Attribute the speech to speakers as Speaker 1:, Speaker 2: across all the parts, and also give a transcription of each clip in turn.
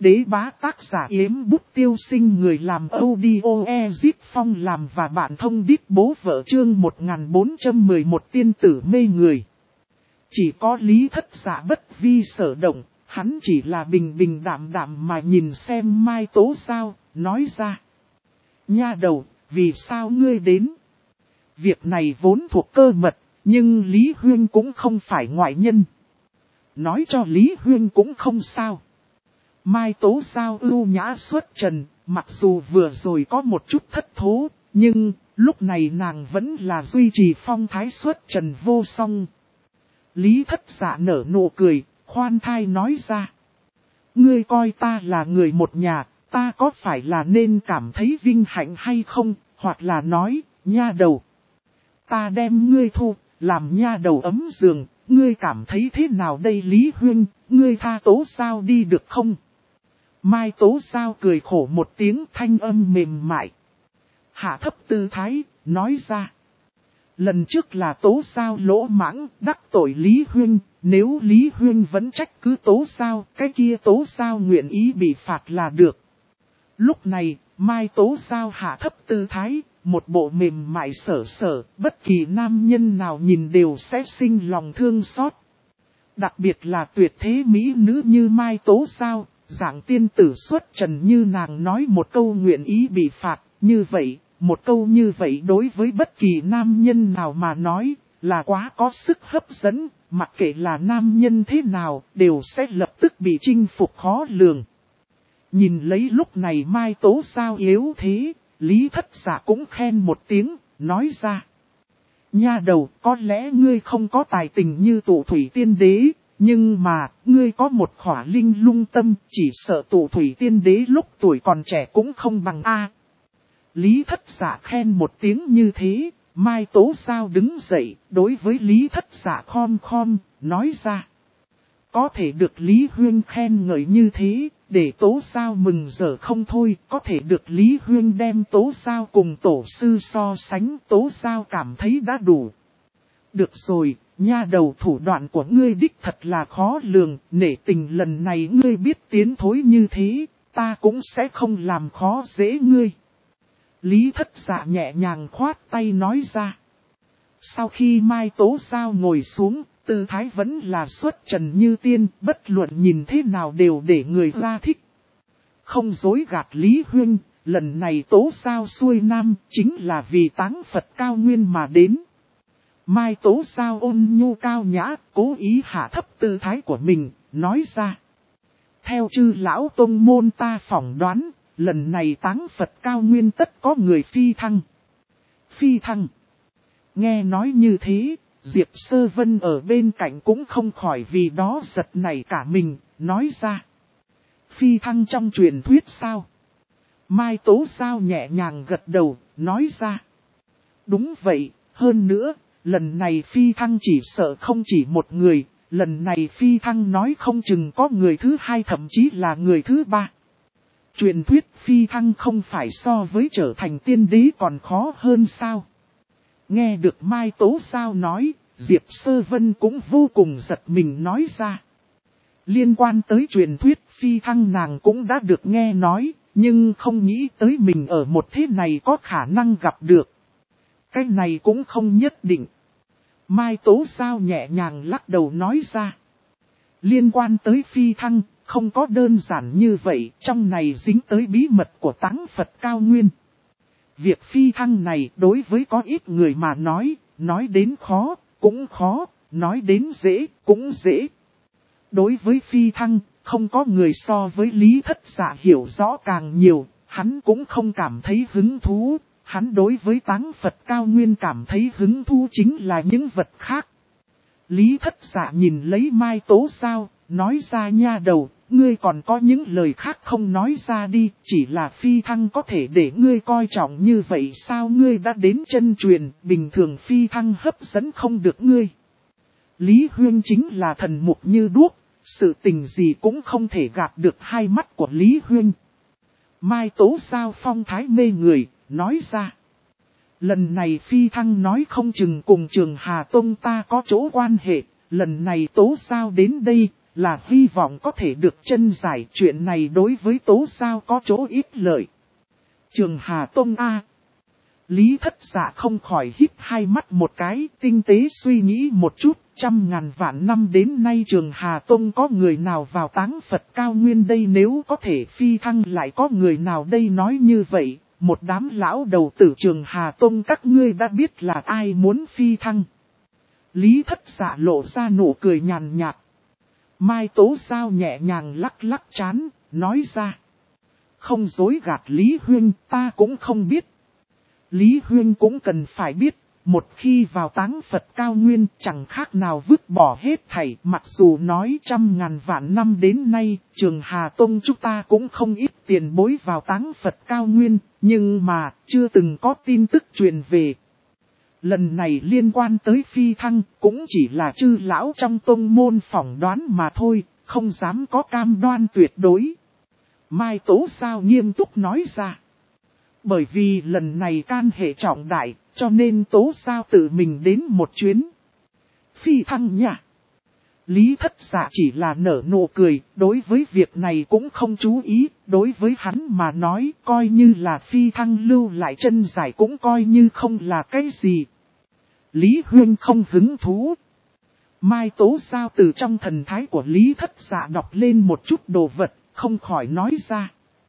Speaker 1: Đế bá tác giả Yếm Bút Tiêu Sinh, người làm audio Ezip Phong làm và bạn thông đít bố vợ, chương 1411 tiên tử mê người. Chỉ có Lý Thất Dạ bất vi sở động, hắn chỉ là bình bình đạm đạm mà nhìn xem Mai Tố Giao, nói ra. Nha đầu, vì sao ngươi đến? Việc này vốn thuộc cơ mật, nhưng Lý Huyên cũng không phải ngoại nhân. Nói cho Lý Huyên cũng không sao. Mai Tố Giao ưu nhã xuất trần, mặc dù vừa rồi có một chút thất thố, nhưng lúc này nàng vẫn là duy trì phong thái xuất trần vô song. Lý Thất Dạ nở nụ cười, khoan thai nói ra. Ngươi coi ta là người một nhà, ta có phải là nên cảm thấy vinh hạnh hay không, hoặc là nói, nha đầu. Ta đem ngươi thu, làm nha đầu ấm giường, ngươi cảm thấy thế nào đây Lý Huyên, ngươi tha Tố Giao đi được không? Mai Tố Giao cười khổ một tiếng, thanh âm mềm mại. Hạ thấp tư thái, nói ra. Lần trước là Tố Giao lỗ mãng, đắc tội Lý Huyên, nếu Lý Huyên vẫn trách cứ Tố Giao, cái kia Tố Giao nguyện ý bị phạt là được. Lúc này, Mai Tố Giao hạ thấp tư thái, một bộ mềm mại sở sở, bất kỳ nam nhân nào nhìn đều sẽ sinh lòng thương xót. Đặc biệt là tuyệt thế mỹ nữ như Mai Tố Giao, dạng tiên tử xuất trần như nàng nói một câu nguyện ý bị phạt, như vậy, một câu như vậy đối với bất kỳ nam nhân nào mà nói, là quá có sức hấp dẫn, mặc kệ là nam nhân thế nào, đều sẽ lập tức bị chinh phục khó lường. Nhìn lấy lúc này Mai Tố Giao yếu thế, Lý Thất Dạ cũng khen một tiếng, nói ra. Nha đầu, có lẽ ngươi không có tài tình như Tụ Thủy Tiên Đế, nhưng mà, ngươi có một khỏa linh lung tâm, chỉ sợ Tụ Thủy Tiên Đế lúc tuổi còn trẻ cũng không bằng A. Lý Thất Dạ khen một tiếng như thế, Mai Tố Giao đứng dậy, đối với Lý Thất Dạ khom khom, nói ra. Có thể được Lý Huyên khen ngợi như thế, để Tố Giao mừng rỡ không thôi, có thể được Lý Huyên đem Tố Giao cùng tổ sư so sánh, Tố Giao cảm thấy đã đủ. Được rồi, nha đầu, thủ đoạn của ngươi đích thật là khó lường, nể tình lần này ngươi biết tiến thối như thế, ta cũng sẽ không làm khó dễ ngươi. Lý Thất Dạ nhẹ nhàng khoát tay nói ra. Sau khi Mai Tố Giao ngồi xuống, tư thái vẫn là xuất trần như tiên, bất luận nhìn thế nào đều để người ra thích. Không dối gạt Lý Huyên, lần này Tố Giao xuôi nam chính là vì táng Phật cao nguyên mà đến. Mai Tố Giao ôn nhu cao nhã, cố ý hạ thấp tư thái của mình, nói ra. Theo chư lão tông môn ta phỏng đoán, lần này táng Phật cao nguyên tất có người phi thăng. Phi thăng. Nghe nói như thế, Diệp Sơ Vân ở bên cạnh cũng không khỏi vì đó giật nảy cả mình, nói ra. Phi thăng trong truyền thuyết sao? Mai Tố Giao nhẹ nhàng gật đầu, nói ra. Đúng vậy, hơn nữa, lần này phi thăng chỉ sợ không chỉ một người, lần này phi thăng nói không chừng có người thứ hai thậm chí là người thứ ba. Truyền thuyết phi thăng không phải so với trở thành tiên đế còn khó hơn sao? Nghe được Mai Tố Giao nói, Diệp Sơ Vân cũng vô cùng giật mình nói ra. Liên quan tới truyền thuyết phi thăng nàng cũng đã được nghe nói, nhưng không nghĩ tới mình ở một thế này có khả năng gặp được. Cái này cũng không nhất định. Mai Tố Giao nhẹ nhàng lắc đầu nói ra. Liên quan tới phi thăng, không có đơn giản như vậy, trong này dính tới bí mật của táng Phật cao nguyên. Việc phi thăng này đối với có ít người mà nói đến khó, cũng khó, nói đến dễ, cũng dễ. Đối với phi thăng, không có người so với Lý Thất Dạ hiểu rõ càng nhiều, hắn cũng không cảm thấy hứng thú, hắn đối với táng Phật cao nguyên cảm thấy hứng thú chính là những vật khác. Lý Thất Dạ nhìn lấy Mai Tố Giao, nói ra nha đầu, ngươi còn có những lời khác không nói ra đi, chỉ là phi thăng có thể để ngươi coi trọng như vậy sao ngươi đã đến chân truyền, bình thường phi thăng hấp dẫn không được ngươi. Lý Huyên chính là thần mục như đuốc, sự tình gì cũng không thể gạt được hai mắt của Lý Huyên. Mai Tố Giao phong thái mê người, nói ra. Lần này phi thăng nói không chừng cùng Trường Hà Tông ta có chỗ quan hệ, lần này Tố Giao đến đây, là hy vọng có thể được chân giải. Chuyện này đối với Tố Sao có chỗ ít lợi. Trường Hà Tông A. Lý Thất Dạ không khỏi híp hai mắt một cái, tinh tế suy nghĩ một chút. 100.000 vạn năm đến nay Trường Hà Tông có người nào vào táng Phật cao nguyên đây, nếu có thể phi thăng lại có người nào đây nói như vậy. Một đám lão đầu tử Trường Hà Tông các ngươi đã biết là ai muốn phi thăng. Lý Thất Dạ lộ ra nụ cười nhàn nhạt. Mai Tố Sao nhẹ nhàng lắc lắc trán, nói ra. Không dối gạt Lý Huynh, ta cũng không biết. Lý Huynh cũng cần phải biết, một khi vào táng Phật cao nguyên chẳng khác nào vứt bỏ hết thảy. Mặc dù nói 100.000 vạn năm đến nay, Trường Hà Tông chúng ta cũng không ít tiền bối vào táng Phật cao nguyên, nhưng mà chưa từng có tin tức truyền về. Lần này liên quan tới phi thăng cũng chỉ là chư lão trong tông môn phỏng đoán mà thôi, không dám có cam đoan tuyệt đối. Mai Tố Sao nghiêm túc nói ra. Bởi vì lần này can hệ trọng đại, cho nên Tố Sao tự mình đến một chuyến. Phi thăng nha. Lý Thất Dạ chỉ là nở nụ cười, đối với việc này cũng không chú ý, đối với hắn mà nói coi như là phi thăng lưu lại chân giải cũng coi như không là cái gì. Lý Huynh không hứng thú. Mai Tố Sao từ trong thần thái của Lý Thất Dạ đọc lên một chút đồ vật, không khỏi nói ra.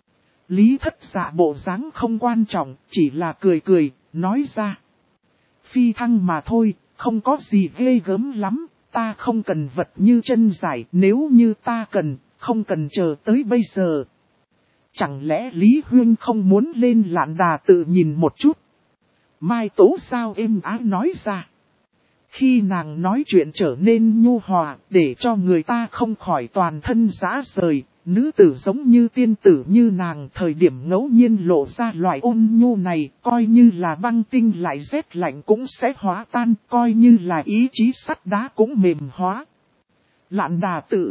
Speaker 1: Lý Thất Dạ bộ dáng không quan trọng, chỉ là cười cười, nói ra. Phi thăng mà thôi, không có gì ghê gớm lắm, ta không cần vật như chân giải, nếu như ta cần, không cần chờ tới bây giờ. Chẳng lẽ Lý Huynh không muốn lên Lạn Đà tự nhìn một chút? Mai Tố Sao êm ái nói ra. Khi nàng nói chuyện trở nên nhu hòa, để cho người ta không khỏi toàn thân rã rời. Nữ tử giống như tiên tử như nàng thời điểm ngẫu nhiên lộ ra loại ôn nhu này, coi như là băng tinh lại rét lạnh cũng sẽ hóa tan, coi như là ý chí sắt đá cũng mềm hóa. Lạn Đà tự.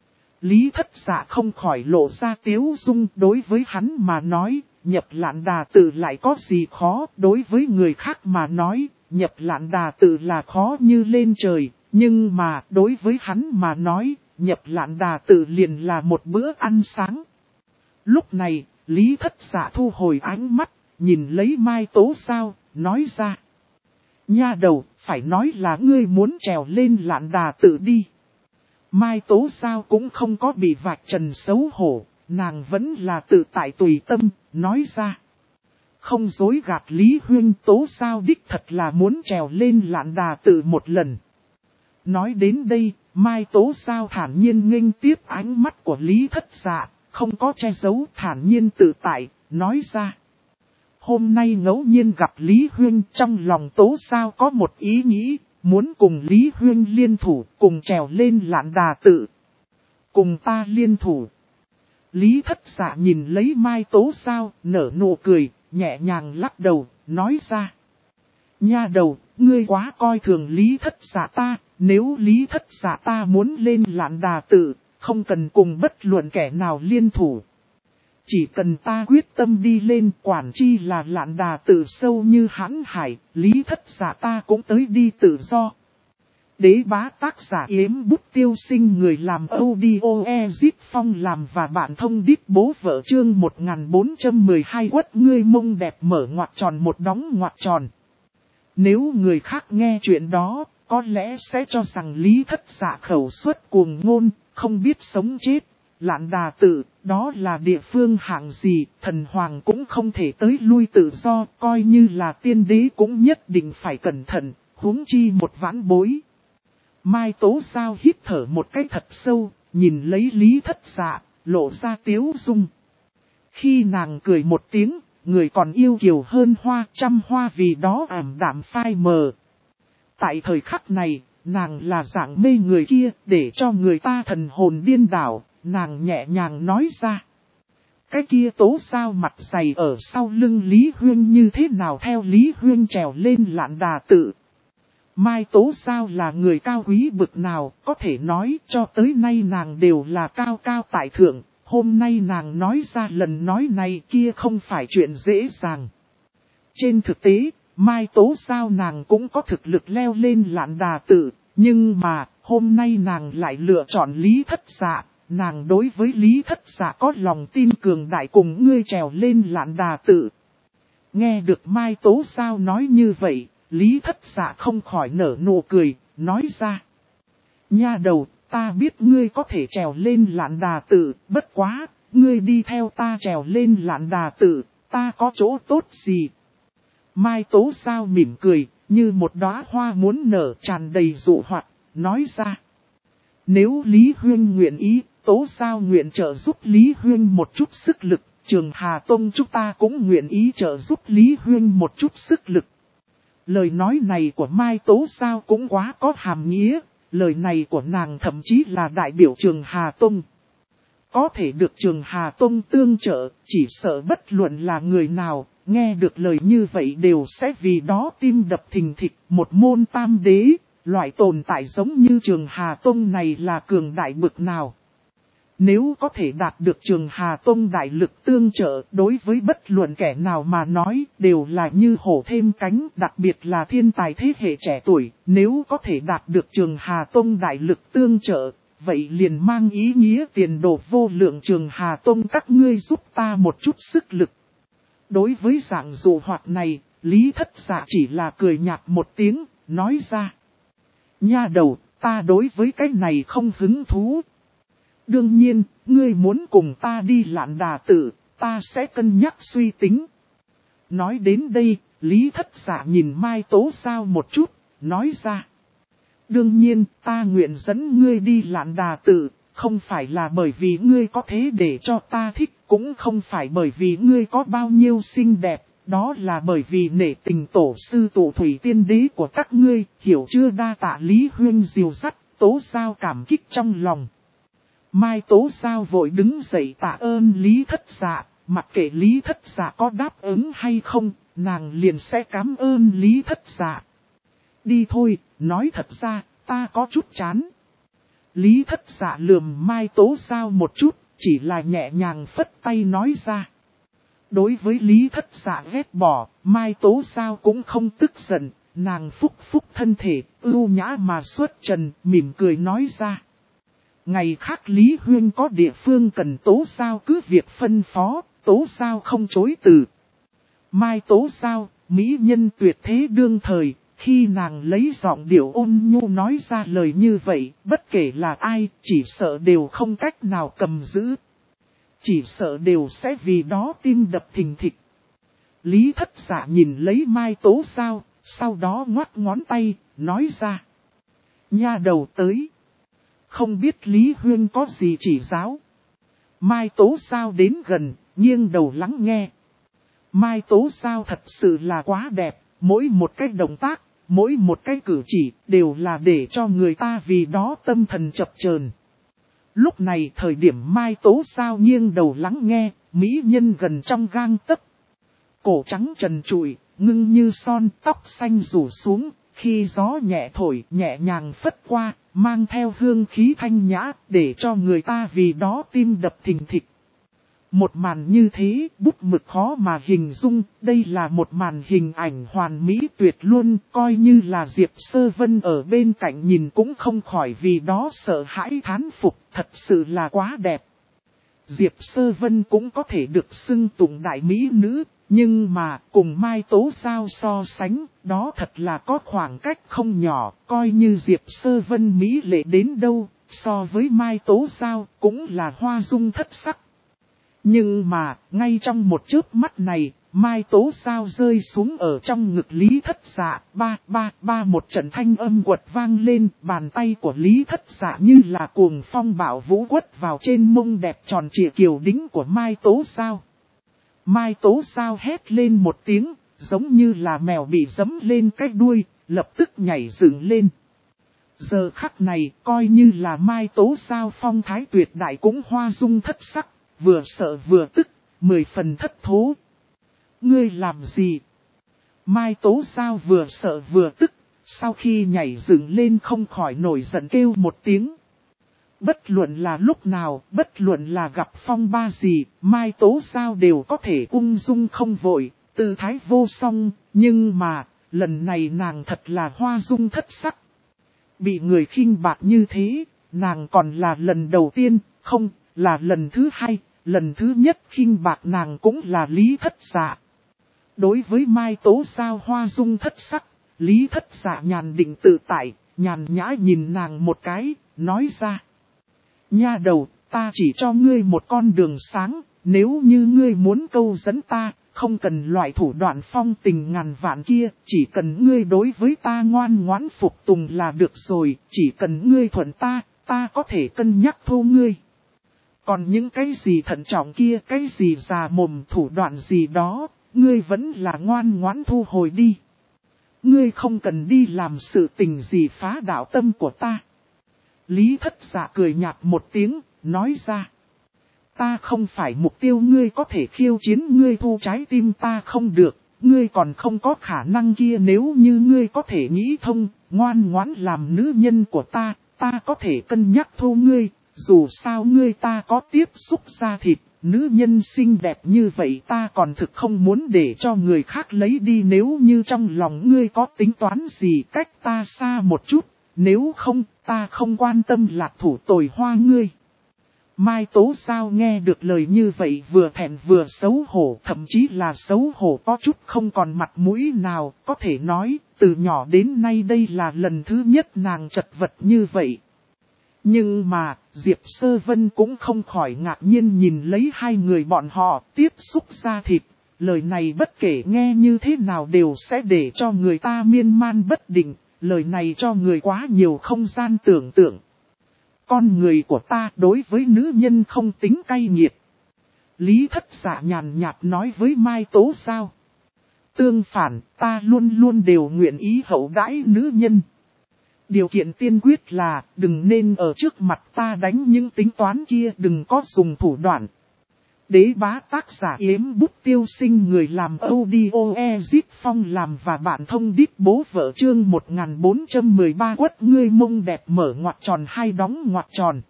Speaker 1: Lý Thất Dạ không khỏi lộ ra tiếu dung, đối với hắn mà nói, nhập Lạn Đà tự lại có gì khó, đối với người khác mà nói, nhập Lạn Đà tự là khó như lên trời, nhưng mà đối với hắn mà nói, nhập Lạn Đà tự liền là một bữa ăn sáng. Lúc này, Lý Thất Dạ thu hồi ánh mắt, nhìn lấy Mai Tố Sao, nói ra. Nha đầu, phải nói là ngươi muốn trèo lên Lạn Đà tự đi. Mai Tố Sao cũng không có bị vạch trần xấu hổ, nàng vẫn là tự tại tùy tâm, nói ra. Không dối gạt Lý Huynh, Tố Sao đích thật là muốn trèo lên Lạn Đà tự một lần. Nói đến đây, Mai Tố Sao thản nhiên nghênh tiếp ánh mắt của Lý Thất Dạ, không có che giấu, thản nhiên tự tại, nói ra. Hôm nay ngẫu nhiên gặp Lý Huynh, trong lòng Tố Sao có một ý nghĩ, muốn cùng Lý Huynh liên thủ, cùng trèo lên Lạn Đà tự. Cùng ta liên thủ. Lý Thất Dạ nhìn lấy Mai Tố Sao, nở nụ cười, nhẹ nhàng lắc đầu, nói ra. Nha đầu, ngươi quá coi thường Lý Thất Dạ ta, nếu Lý Thất Dạ ta muốn lên Lạn Đà tự, không cần cùng bất luận kẻ nào liên thủ. Chỉ cần ta quyết tâm đi lên, quản chi là Lạn Đà tự sâu như hãn hải, Lý Thất Dạ ta cũng tới đi tự do. Đế bá tác giả Yếm Bút Tiêu Sinh, người làm audio Ezit Phong làm và bạn thông đít bố vợ, chương 1412 quất ngươi mông đẹp mở ngoặc tròn một đóng ngoặc tròn. Nếu người khác nghe chuyện đó, có lẽ sẽ cho rằng Lý Thất Dạ khẩu suất cuồng ngôn, không biết sống chết. Lạn Đà tự, đó là địa phương hạng gì, thần hoàng cũng không thể tới lui tự do, coi như là tiên đế cũng nhất định phải cẩn thận, huống chi một vãn bối. Mai Tố Sao hít thở một cái thật sâu, nhìn lấy Lý Thất Dạ, lộ ra tiếu dung. Khi nàng cười một tiếng, người còn yêu kiều hơn hoa, trăm hoa vì đó ảm đạm phai mờ. Tại thời khắc này, nàng là dạng mê người kia, để cho người ta thần hồn điên đảo, nàng nhẹ nhàng nói ra. Cái kia Tố Sao mặt dày ở sau lưng Lý Huyên như thế nào theo Lý Huyên trèo lên Lạn Đà tự. Mai Tố Sao là người cao quý bực nào, có thể nói cho tới nay nàng đều là cao cao tại thượng, hôm nay nàng nói ra lần nói này kia không phải chuyện dễ dàng. Trên thực tế, Mai Tố Sao nàng cũng có thực lực leo lên Lạn Đà tự, nhưng mà Hôm nay nàng lại lựa chọn Lý Thất Dạ, nàng đối với Lý Thất Dạ có lòng tin cường đại cùng ngươi trèo lên Lạn Đà Tự. Nghe được Mai Tố Giao nói như vậy, Lý Thất Dạ không khỏi nở nụ cười, nói ra. Nha đầu, ta biết ngươi có thể trèo lên Lạn Đà Tự, bất quá, ngươi đi theo ta trèo lên Lạn Đà Tự, ta có chỗ tốt gì? Mai Tố Giao mỉm cười, như một đóa hoa muốn nở tràn đầy dụ hoặc, nói ra. Nếu Lý Huyên nguyện ý, Tố Giao nguyện trợ giúp Lý Huyên một chút sức lực, Trường Hà Tông chúng ta cũng nguyện ý trợ giúp Lý Huyên một chút sức lực. Lời nói này của Mai Tố Giao cũng quá có hàm nghĩa, lời này của nàng thậm chí là đại biểu Trường Hà Tông. Có thể được Trường Hà Tông tương trợ, chỉ sợ bất luận là người nào, nghe được lời như vậy đều sẽ vì đó tim đập thình thịch. Một môn tam đế, loại tồn tại giống như Trường Hà Tông này là cường đại bực nào. Nếu có thể đạt được Trường Hà Tông đại lực tương trợ, đối với bất luận kẻ nào mà nói đều là như hổ thêm cánh, đặc biệt là thiên tài thế hệ trẻ tuổi. Nếu có thể đạt được Trường Hà Tông đại lực tương trợ, vậy liền mang ý nghĩa tiền đồ vô lượng. Trường Hà Tông các ngươi giúp ta một chút sức lực. Đối với dạng dụ hoạt này, Lý Thất Dạ chỉ là cười nhạt một tiếng, nói ra. Nha đầu, ta đối với cái này không hứng thú. Đương nhiên, ngươi muốn cùng ta đi Lạn Đà Tự, ta sẽ cân nhắc suy tính. Nói đến đây, Lý Thất Dạ nhìn Mai Tố Giao một chút, nói ra. Đương nhiên, ta nguyện dẫn ngươi đi Lạn Đà Tự, không phải là bởi vì ngươi có thế để cho ta thích, cũng không phải bởi vì ngươi có bao nhiêu xinh đẹp, đó là bởi vì nể tình tổ sư tụ thủy tiên đế của các ngươi, hiểu chưa? Đa tạ Lý Huyên dìu dắt, Tố Giao cảm kích trong lòng. Mai Tố Giao vội đứng dậy tạ ơn Lý Thất Dạ, mặc kệ Lý Thất Dạ có đáp ứng hay không, nàng liền sẽ cảm ơn Lý Thất Dạ. Đi thôi, nói thật ra, ta có chút chán. Lý Thất Dạ lườm Mai Tố Giao một chút, chỉ là nhẹ nhàng phất tay nói ra. Đối với Lý Thất Dạ ghét bỏ, Mai Tố Giao cũng không tức giận, nàng phúc phúc thân thể, ưu nhã mà xuất trần, mỉm cười nói ra. Ngày khác Lý Huyên có địa phương cần Tố Giao cứ việc phân phó, Tố Giao không chối từ. Mai Tố Giao, mỹ nhân tuyệt thế đương thời, khi nàng lấy giọng điệu ôn nhu nói ra lời như vậy, bất kể là ai, chỉ sợ đều không cách nào cầm giữ. Chỉ sợ đều sẽ vì đó tim đập thình thịch. Lý Thất Dạ nhìn lấy Mai Tố Giao, sau đó ngoắt ngón tay, nói ra. Nha đầu tới. Không biết Lý Huyên có gì chỉ giáo. Mai Tố Giao đến gần, nghiêng đầu lắng nghe. Mai Tố Giao thật sự là quá đẹp, mỗi một cái động tác, mỗi một cái cử chỉ đều là để cho người ta vì đó tâm thần chập chờn. Lúc này thời điểm Mai Tố Giao nghiêng đầu lắng nghe, mỹ nhân gần trong gang tấc. Cổ trắng trần trụi, ngưng như son, tóc xanh rủ xuống, khi gió nhẹ thổi nhẹ nhàng phất qua, mang theo hương khí thanh nhã, để cho người ta vì đó tim đập thình thịch. Một màn như thế, bút mực khó mà hình dung, đây là một màn hình ảnh hoàn mỹ tuyệt luôn, coi như là Diệp Sơ Vân ở bên cạnh nhìn cũng không khỏi vì đó sợ hãi thán phục, thật sự là quá đẹp. Diệp Sơ Vân cũng có thể được xưng tụng đại mỹ nữ, nhưng mà cùng Mai Tố Giao so sánh, đó thật là có khoảng cách không nhỏ, coi như Diệp Sơ Vân mỹ lệ đến đâu, so với Mai Tố Giao cũng là hoa dung thất sắc. Nhưng mà, ngay trong một chớp mắt này, Mai Tố Giao rơi xuống ở trong ngực Lý Thất Dạ, ba một trận thanh âm quật vang lên, bàn tay của Lý Thất Dạ như là cuồng phong bạo vũ quất vào trên mông đẹp tròn trịa kiều đính của Mai Tố Giao. Mai Tố Giao hét lên một tiếng, giống như là mèo bị giẫm lên cái đuôi, lập tức nhảy dựng lên. Giờ khắc này, coi như là Mai Tố Giao phong thái tuyệt đại cũng hoa dung thất sắc. Vừa sợ vừa tức, 10 phần thất thố. Ngươi làm gì? Mai Tố Giao vừa sợ vừa tức, sau khi nhảy dựng lên không khỏi nổi giận kêu một tiếng. Bất luận là lúc nào, bất luận là gặp phong ba gì, Mai Tố Giao đều có thể ung dung không vội, tư thái vô song, nhưng mà, lần này nàng thật là hoa dung thất sắc. Bị người khinh bạc như thế, nàng còn là lần đầu tiên, không, là lần thứ hai, lần thứ nhất khinh bạc nàng cũng là Lý Thất Dạ. Đối với Mai Tố Sao hoa dung thất sắc, Lý Thất Dạ nhàn định tự tại, nhàn nhã nhìn nàng một cái, nói ra. Nha đầu, ta chỉ cho ngươi một con đường sáng, nếu như ngươi muốn câu dẫn ta, không cần loại thủ đoạn phong tình ngàn vạn kia, chỉ cần ngươi đối với ta ngoan ngoãn phục tùng là được rồi, chỉ cần ngươi thuận ta có thể cân nhắc thu ngươi. Còn những cái gì thận trọng kia, cái gì già mồm thủ đoạn gì đó, ngươi vẫn là ngoan ngoãn thu hồi đi. Ngươi không cần đi làm sự tình gì phá đạo tâm của ta. Lý Thất Dạ cười nhạt một tiếng, nói ra. Ta không phải mục tiêu ngươi có thể khiêu chiến ngươi thu trái tim ta không được, ngươi còn không có khả năng kia nếu như ngươi có thể nghĩ thông, ngoan ngoãn làm nữ nhân của ta có thể cân nhắc thu ngươi, dù sao ngươi ta có tiếp xúc da thịt, nữ nhân xinh đẹp như vậy ta còn thực không muốn để cho người khác lấy đi nếu như trong lòng ngươi có tính toán gì cách ta xa một chút, nếu không ta không quan tâm lạc thủ tồi hoa ngươi. Mai Tố Sao nghe được lời như vậy vừa thẹn vừa xấu hổ, thậm chí là xấu hổ có chút không còn mặt mũi nào, có thể nói, từ nhỏ đến nay đây là lần thứ nhất nàng chật vật như vậy. Nhưng mà, Diệp Sơ Vân cũng không khỏi ngạc nhiên nhìn lấy hai người bọn họ tiếp xúc da thịt, lời này bất kể nghe như thế nào đều sẽ để cho người ta miên man bất định, lời này cho người quá nhiều không gian tưởng tượng. Con người của ta đối với nữ nhân không tính cay nghiệt. Lý Thất Dạ nhàn nhạt nói với Mai Tố Sao. Tương phản, ta luôn luôn đều nguyện ý hậu đãi nữ nhân. Điều kiện tiên quyết là đừng nên ở trước mặt ta đánh những tính toán kia, đừng có dùng thủ đoạn. Đế bá tác giả Yếm Bút Tiêu Sinh, người làm audio Ezit Phong làm và bạn thông đít bố vợ chương 1413 quất ngươi mông đẹp mở ngoặc tròn hai đóng ngoặc tròn.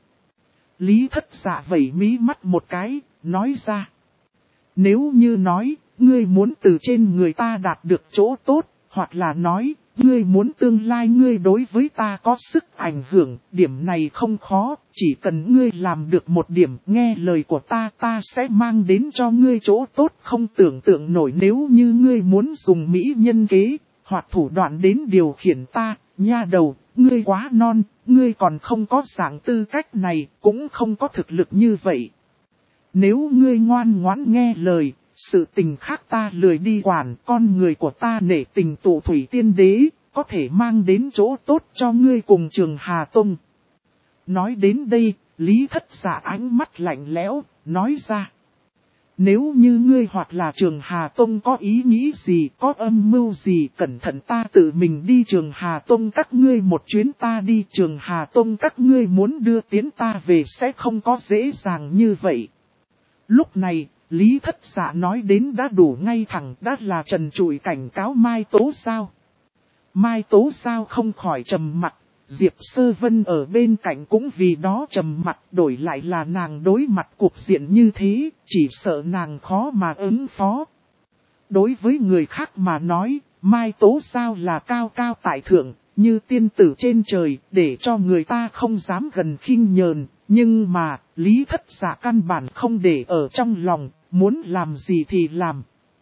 Speaker 1: Lý Thất Dạ vẩy mí mắt một cái, nói ra. Nếu như nói, ngươi muốn từ trên người ta đạt được chỗ tốt, hoặc là nói, ngươi muốn tương lai ngươi đối với ta có sức ảnh hưởng, điểm này không khó, chỉ cần ngươi làm được một điểm, nghe lời của ta sẽ mang đến cho ngươi chỗ tốt không tưởng tượng nổi nếu như ngươi muốn dùng mỹ nhân kế, hoặc thủ đoạn đến điều khiển ta, nha đầu, ngươi quá non, ngươi còn không có dạng tư cách này, cũng không có thực lực như vậy. Nếu ngươi ngoan ngoãn nghe lời, sự tình khác ta lười đi quản, con người của ta nể tình tụ thủy tiên đế, có thể mang đến chỗ tốt cho ngươi cùng Trường Hà Tông. Nói đến đây, Lý Thất Dạ ánh mắt lạnh lẽo, nói ra. Nếu như ngươi hoặc là Trường Hà Tông có ý nghĩ gì, có âm mưu gì, cẩn thận ta tự mình đi Trường Hà Tông các ngươi một chuyến ta đi Trường Hà Tông các ngươi muốn đưa tiến ta về sẽ không có dễ dàng như vậy. Lúc này, Lý Thất Dạ nói đến đã đủ ngay thẳng, đã là trần trụi cảnh cáo Mai Tố Sao. Mai Tố Sao không khỏi trầm mặt, Diệp Sơ Vân ở bên cạnh cũng vì đó trầm mặt, đổi lại là nàng đối mặt cuộc diện như thế, chỉ sợ nàng khó mà ứng phó. Đối với người khác mà nói, Mai Tố Sao là cao cao tại thượng, như tiên tử trên trời, để cho người ta không dám gần khinh nhờn, nhưng mà, Lý Thất Dạ căn bản không để ở trong lòng, muốn làm gì thì làm.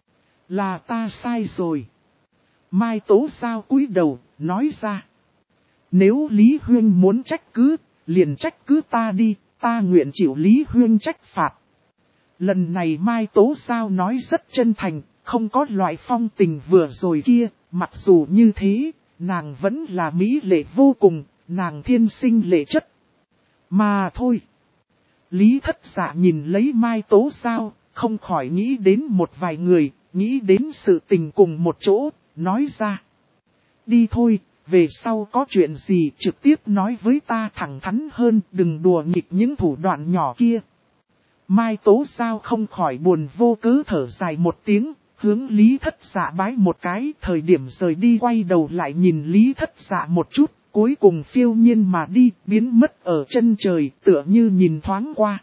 Speaker 1: Là ta sai rồi. Mai Tố Sao cúi đầu, nói ra. Nếu Lý Huyên muốn trách cứ, liền trách cứ ta đi, ta nguyện chịu Lý Huyên trách phạt. Lần này Mai Tố Sao nói rất chân thành, không có loại phong tình vừa rồi kia, mặc dù như thế, nàng vẫn là mỹ lệ vô cùng, nàng thiên sinh lệ chất. Mà thôi. Lý Thất Dạ nhìn lấy Mai Tố Sao, không khỏi nghĩ đến một vài người, nghĩ đến sự tình cùng một chỗ, nói ra. Đi thôi, về sau có chuyện gì trực tiếp nói với ta thẳng thắn hơn, đừng đùa nghịch những thủ đoạn nhỏ kia. Mai Tố Sao không khỏi buồn vô cớ thở dài một tiếng, hướng Lý Thất Dạ bái một cái, thời điểm rời đi quay đầu lại nhìn Lý Thất Dạ một chút, cuối cùng phiêu nhiên mà đi, biến mất ở chân trời, tựa như nhìn thoáng qua.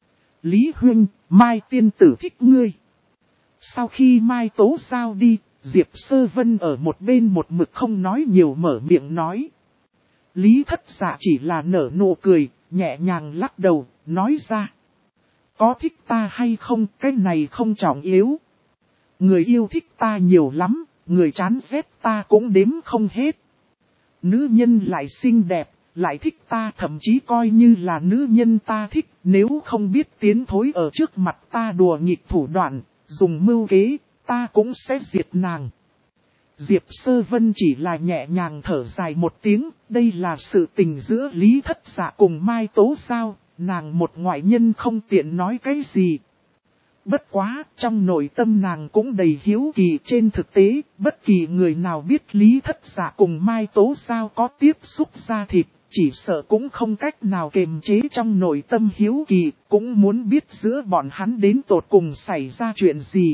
Speaker 1: Lý Huynh, Mai tiên tử thích ngươi. Sau khi Mai Tố Sao đi, Diệp Sơ Vân ở một bên một mực không nói nhiều mở miệng nói. Lý Thất Dạ chỉ là nở nụ cười, nhẹ nhàng lắc đầu, nói ra. Có thích ta hay không, cái này không trọng yếu. Người yêu thích ta nhiều lắm, người chán ghét ta cũng đếm không hết. Nữ nhân lại xinh đẹp, lại thích ta, thậm chí coi như là nữ nhân ta thích, nếu không biết tiến thối ở trước mặt ta đùa nghịch thủ đoạn, dùng mưu kế, ta cũng sẽ diệt nàng. Diệp Sơ Vân chỉ là nhẹ nhàng thở dài một tiếng, đây là sự tình giữa Lý Thất Dạ cùng Mai Tố Giao, nàng một ngoại nhân không tiện nói cái gì. Bất quá, trong nội tâm nàng cũng đầy hiếu kỳ. Trên thực tế, bất kỳ người nào biết Lý Thất Dạ cùng Mai Tố Giao có tiếp xúc da thịt, chỉ sợ cũng không cách nào kiềm chế trong nội tâm hiếu kỳ, cũng muốn biết giữa bọn hắn đến tột cùng xảy ra chuyện gì.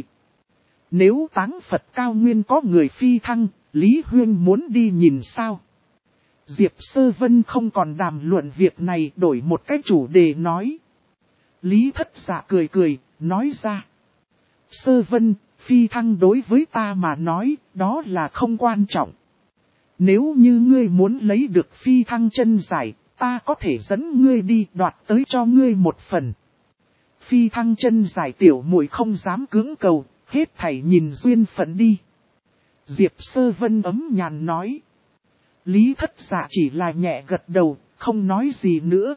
Speaker 1: Nếu Táng Phật cao nguyên có người phi thăng, Lý Huyên muốn đi nhìn sao? Diệp Sơ Vân không còn đàm luận việc này, đổi một cái chủ đề nói. Lý Thất Dạ cười cười, nói ra. Sơ Vân, phi thăng đối với ta mà nói, đó là không quan trọng. Nếu như ngươi muốn lấy được phi thăng chân giải, ta có thể dẫn ngươi đi đoạt tới cho ngươi một phần. Phi thăng chân giải tiểu muội không dám cưỡng cầu, hết thảy nhìn duyên phận đi. Diệp Sơ Vân ấm nhàn nói. Lý Thất Dạ chỉ là nhẹ gật đầu, không nói gì nữa.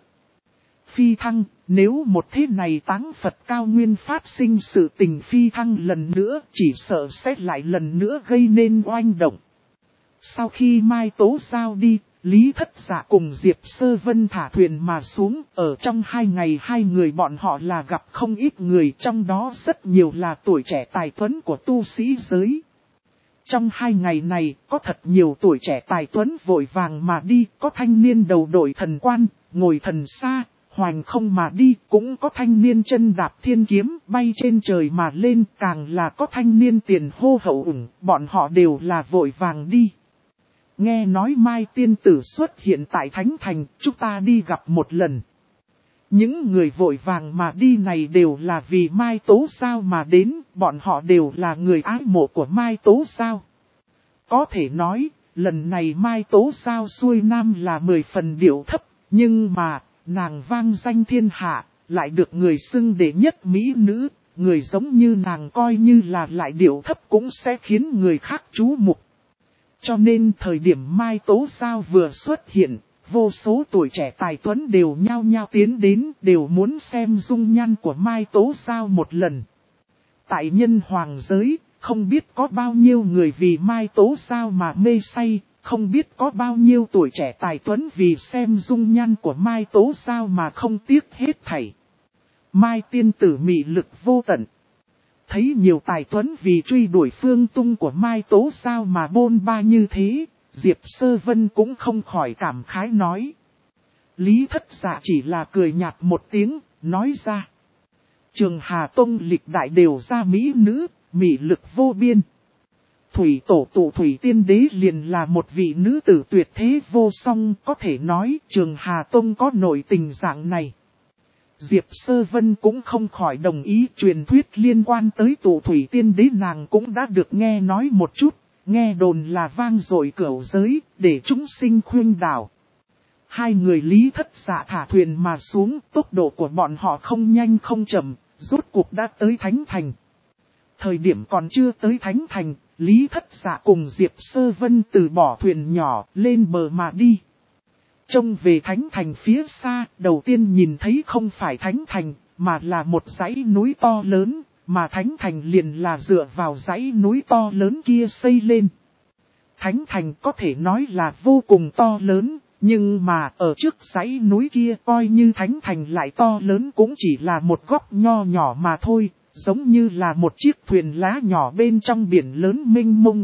Speaker 1: Phi thăng, nếu một thế này Táng Phật cao nguyên phát sinh sự tình phi thăng lần nữa, chỉ sợ sẽ lại lần nữa gây nên oanh động. Sau khi Mai Tố Giao đi, Lý Thất Dạ cùng Diệp Sơ Vân thả thuyền mà xuống, ở trong 2 ngày hai người bọn họ là gặp không ít người, trong đó rất nhiều là tuổi trẻ tài tuấn của tu sĩ giới. Trong 2 ngày này, có thật nhiều tuổi trẻ tài tuấn vội vàng mà đi, có thanh niên đầu đội thần quan, ngồi thần xa, hoành không mà đi, cũng có thanh niên chân đạp thiên kiếm, bay trên trời mà lên, càng là có thanh niên tiền hô hậu ủng, bọn họ đều là vội vàng đi. Nghe nói Mai tiên tử xuất hiện tại Thánh Thành, chúng ta đi gặp một lần. Những người vội vàng mà đi này đều là vì Mai Tố Giao mà đến, bọn họ đều là người ái mộ của Mai Tố Giao. Có thể nói, lần này Mai Tố Giao xuôi nam là 10 phần điệu thấp, nhưng mà, nàng vang danh thiên hạ, lại được người xưng đệ nhất mỹ nữ, người giống như nàng coi như là lại điệu thấp cũng sẽ khiến người khác chú mục. Cho nên thời điểm Mai Tố Giao vừa xuất hiện, vô số tuổi trẻ tài tuấn đều nhao nhao tiến đến, đều muốn xem dung nhan của Mai Tố Giao một lần. Tại nhân hoàng giới, không biết có bao nhiêu người vì Mai Tố Giao mà mê say, không biết có bao nhiêu tuổi trẻ tài tuấn vì xem dung nhan của Mai Tố Giao mà không tiếc hết thảy. Mai tiên tử mị lực vô tận. Thấy nhiều tài tuấn vì truy đuổi phương tung của Mai Tố Giao mà bôn ba như thế, Diệp Sơ Vân cũng không khỏi cảm khái nói. Lý Thất Dạ chỉ là cười nhạt một tiếng, nói ra. Trường Hà Tông lịch đại đều ra mỹ nữ, mị lực vô biên. Thủy tổ tụ Thủy Tiên Đế liền là một vị nữ tử tuyệt thế vô song, có thể nói Trường Hà Tông có nội tình dạng này. Diệp Sơ Vân cũng không khỏi đồng ý, truyền thuyết liên quan tới tụ Thủy Tiên Đế nàng cũng đã được nghe nói một chút, nghe đồn là vang dội cửu giới, để chúng sinh khuyên đảo. 2 người Lý Thất Dạ thả thuyền mà xuống, tốc độ của bọn họ không nhanh không chậm, rốt cuộc đã tới Thánh Thành. Thời điểm còn chưa tới Thánh Thành, Lý Thất Dạ cùng Diệp Sơ Vân từ bỏ thuyền nhỏ lên bờ mà đi. Trông về Thánh Thành phía xa, đầu tiên nhìn thấy không phải Thánh Thành, mà là một dãy núi to lớn, mà Thánh Thành liền là dựa vào dãy núi to lớn kia xây lên. Thánh Thành có thể nói là vô cùng to lớn, nhưng mà ở trước dãy núi kia coi như Thánh Thành lại to lớn cũng chỉ là một góc nho nhỏ mà thôi, giống như là một chiếc thuyền lá nhỏ bên trong biển lớn mênh mông.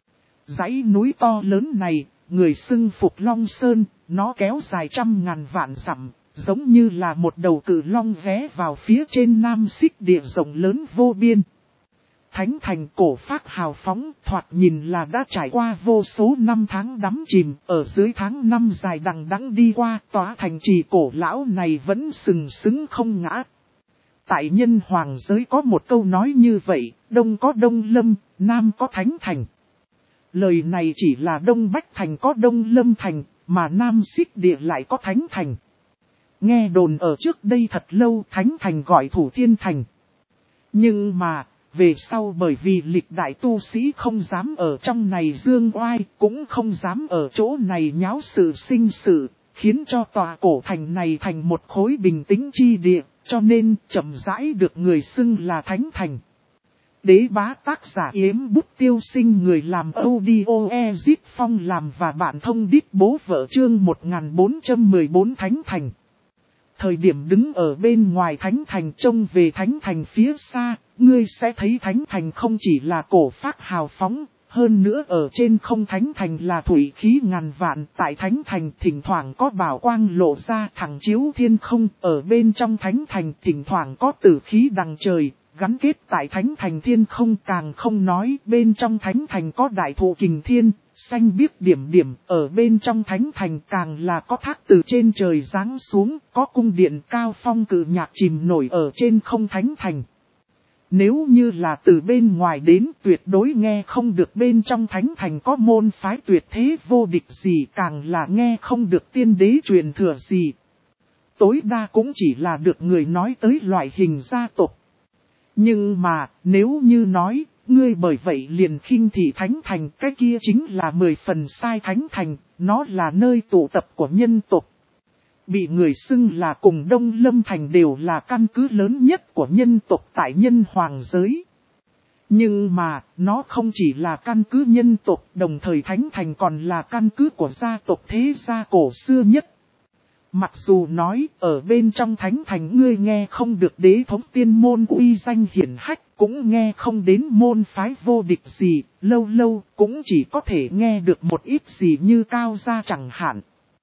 Speaker 1: Dãy núi to lớn này, người xưng Phục Long Sơn, nó kéo dài 100.000 vạn dặm, giống như là một đầu cự long ghé vào phía trên Nam Xích địa rộng lớn vô biên. Thánh Thành cổ phác hào phóng, thoạt nhìn là đã trải qua vô số năm tháng đắm chìm, ở dưới tháng năm dài đằng đẵng đi qua, tòa thành trì cổ lão này vẫn sừng sững không ngã. Tại nhân hoàng giới có một câu nói như vậy, Đông có Đông Lâm, Nam có Thánh Thành. Lời này chỉ là Đông Bách Thành có Đông Lâm Thành, mà Nam Xích Địa lại có thánh thành. Nghe đồn ở trước đây thật lâu thánh thành gọi Thủ Thiên Thành. Nhưng mà, về sau bởi vì lịch đại tu sĩ không dám ở trong này dương oai, cũng không dám ở chỗ này nháo sự sinh sự, khiến cho tòa cổ thành này thành một khối bình tĩnh chi địa, cho nên chậm rãi được người xưng là thánh thành. Đế bá tác giả Yếm Bút Tiêu Sinh, người làm audio Ezit Phong làm và bạn thông đít bố vợ, chương 1414 Thánh Thành. Thời điểm đứng ở bên ngoài Thánh Thành trông về Thánh Thành phía xa, ngươi sẽ thấy Thánh Thành không chỉ là cổ phác hào phóng, hơn nữa ở trên không Thánh Thành là thủy khí ngàn vạn. Tại Thánh Thành thỉnh thoảng có bảo quang lộ ra thẳng chiếu thiên không, ở bên trong Thánh Thành thỉnh thoảng có tử khí đằng trời, gắn kết tại Thánh Thành thiên không. Càng không nói bên trong Thánh Thành có đại thụ kình thiên, xanh biếc điểm điểm, ở bên trong Thánh Thành càng là có thác từ trên trời giáng xuống, có cung điện cao phong cự nhạc chìm nổi ở trên không Thánh Thành. Nếu như là từ bên ngoài đến tuyệt đối nghe không được bên trong Thánh Thành có môn phái tuyệt thế vô địch gì, càng là nghe không được tiên đế truyền thừa gì. Tối đa cũng chỉ là được người nói tới loại hình gia tộc. Nhưng mà, nếu như nói, ngươi bởi vậy liền khinh thị Thánh Thành, cái kia chính là 10 phần sai. Thánh Thành, nó là nơi tụ tập của nhân tộc. Bị người xưng là cùng Đông Lâm Thành đều là căn cứ lớn nhất của nhân tộc tại nhân hoàng giới. Nhưng mà, nó không chỉ là căn cứ nhân tộc, đồng thời Thánh Thành còn là căn cứ của gia tộc thế gia cổ xưa nhất. Mặc dù nói, ở bên trong Thánh Thành ngươi nghe không được đế thống tiên môn uy danh hiển hách, cũng nghe không đến môn phái vô địch gì, lâu lâu cũng chỉ có thể nghe được một ít gì như cao gia chẳng hạn.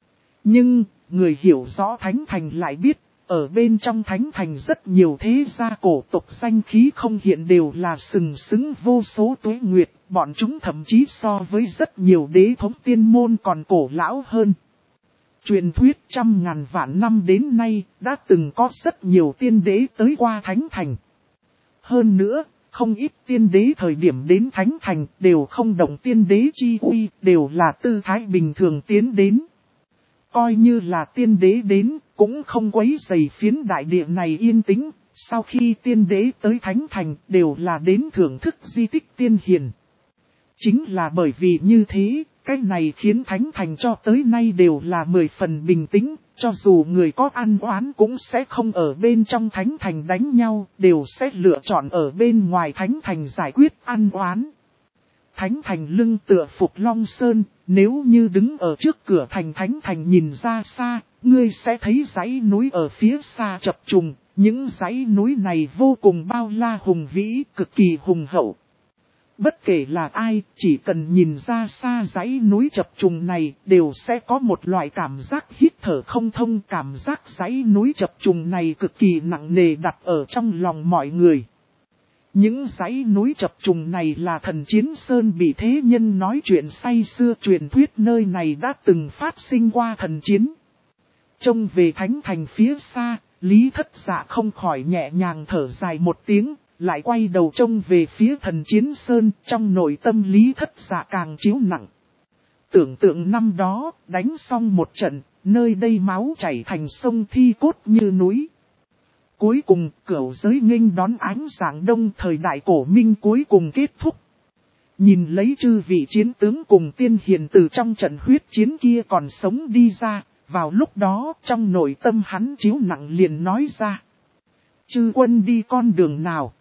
Speaker 1: Nhưng, người hiểu rõ Thánh Thành lại biết, ở bên trong Thánh Thành rất nhiều thế gia cổ tộc danh khí không hiện đều là sừng sững vô số tuế nguyệt, bọn chúng thậm chí so với rất nhiều đế thống tiên môn còn cổ lão hơn. Truyền thuyết trăm ngàn vạn năm đến nay, đã từng có rất nhiều tiên đế tới qua Thánh Thành. Hơn nữa, không ít tiên đế thời điểm đến Thánh Thành đều không động tiên đế chi uy, đều là tư thái bình thường tiến đến. Coi như là tiên đế đến, cũng không quấy rầy phiến đại địa này yên tĩnh, sau khi tiên đế tới Thánh Thành đều là đến thưởng thức di tích tiên hiền. Chính là bởi vì như thế, cái này khiến Thánh Thành cho tới nay đều là 10 phần bình tĩnh, cho dù người có ăn oán cũng sẽ không ở bên trong Thánh Thành đánh nhau, đều sẽ lựa chọn ở bên ngoài Thánh Thành giải quyết ăn oán. Thánh Thành lưng tựa Phục Long Sơn, nếu như đứng ở trước cửa thành Thánh Thành nhìn ra xa, ngươi sẽ thấy dãy núi ở phía xa chập trùng, những dãy núi này vô cùng bao la hùng vĩ, cực kỳ hùng hậu. Bất kể là ai, chỉ cần nhìn ra xa dãy núi chập trùng này, đều sẽ có một loại cảm giác hít thở không thông. Cảm giác dãy núi chập trùng này cực kỳ nặng nề đặt ở trong lòng mọi người. Những dãy núi chập trùng này là Thần Chiến Sơn bị thế nhân nói chuyện say xưa, truyền thuyết nơi này đã từng phát sinh qua thần chiến. Trông về Thánh Thành phía xa, Lý Thất Dạ không khỏi nhẹ nhàng thở dài một tiếng, lại quay đầu trông về phía Thần Chiến Sơn, trong nội tâm Lý Thất Dạ càng chiếu nặng. Tưởng tượng năm đó, đánh xong một trận, nơi đây máu chảy thành sông, thi cốt như núi. Cuối cùng, cửu giới nghênh đón ánh sáng đông, thời đại cổ minh cuối cùng kết thúc. Nhìn lấy chư vị chiến tướng cùng tiên hiền từ trong trận huyết chiến kia còn sống đi ra, vào lúc đó trong nội tâm hắn chiếu nặng liền nói ra. Chư quân đi con đường nào?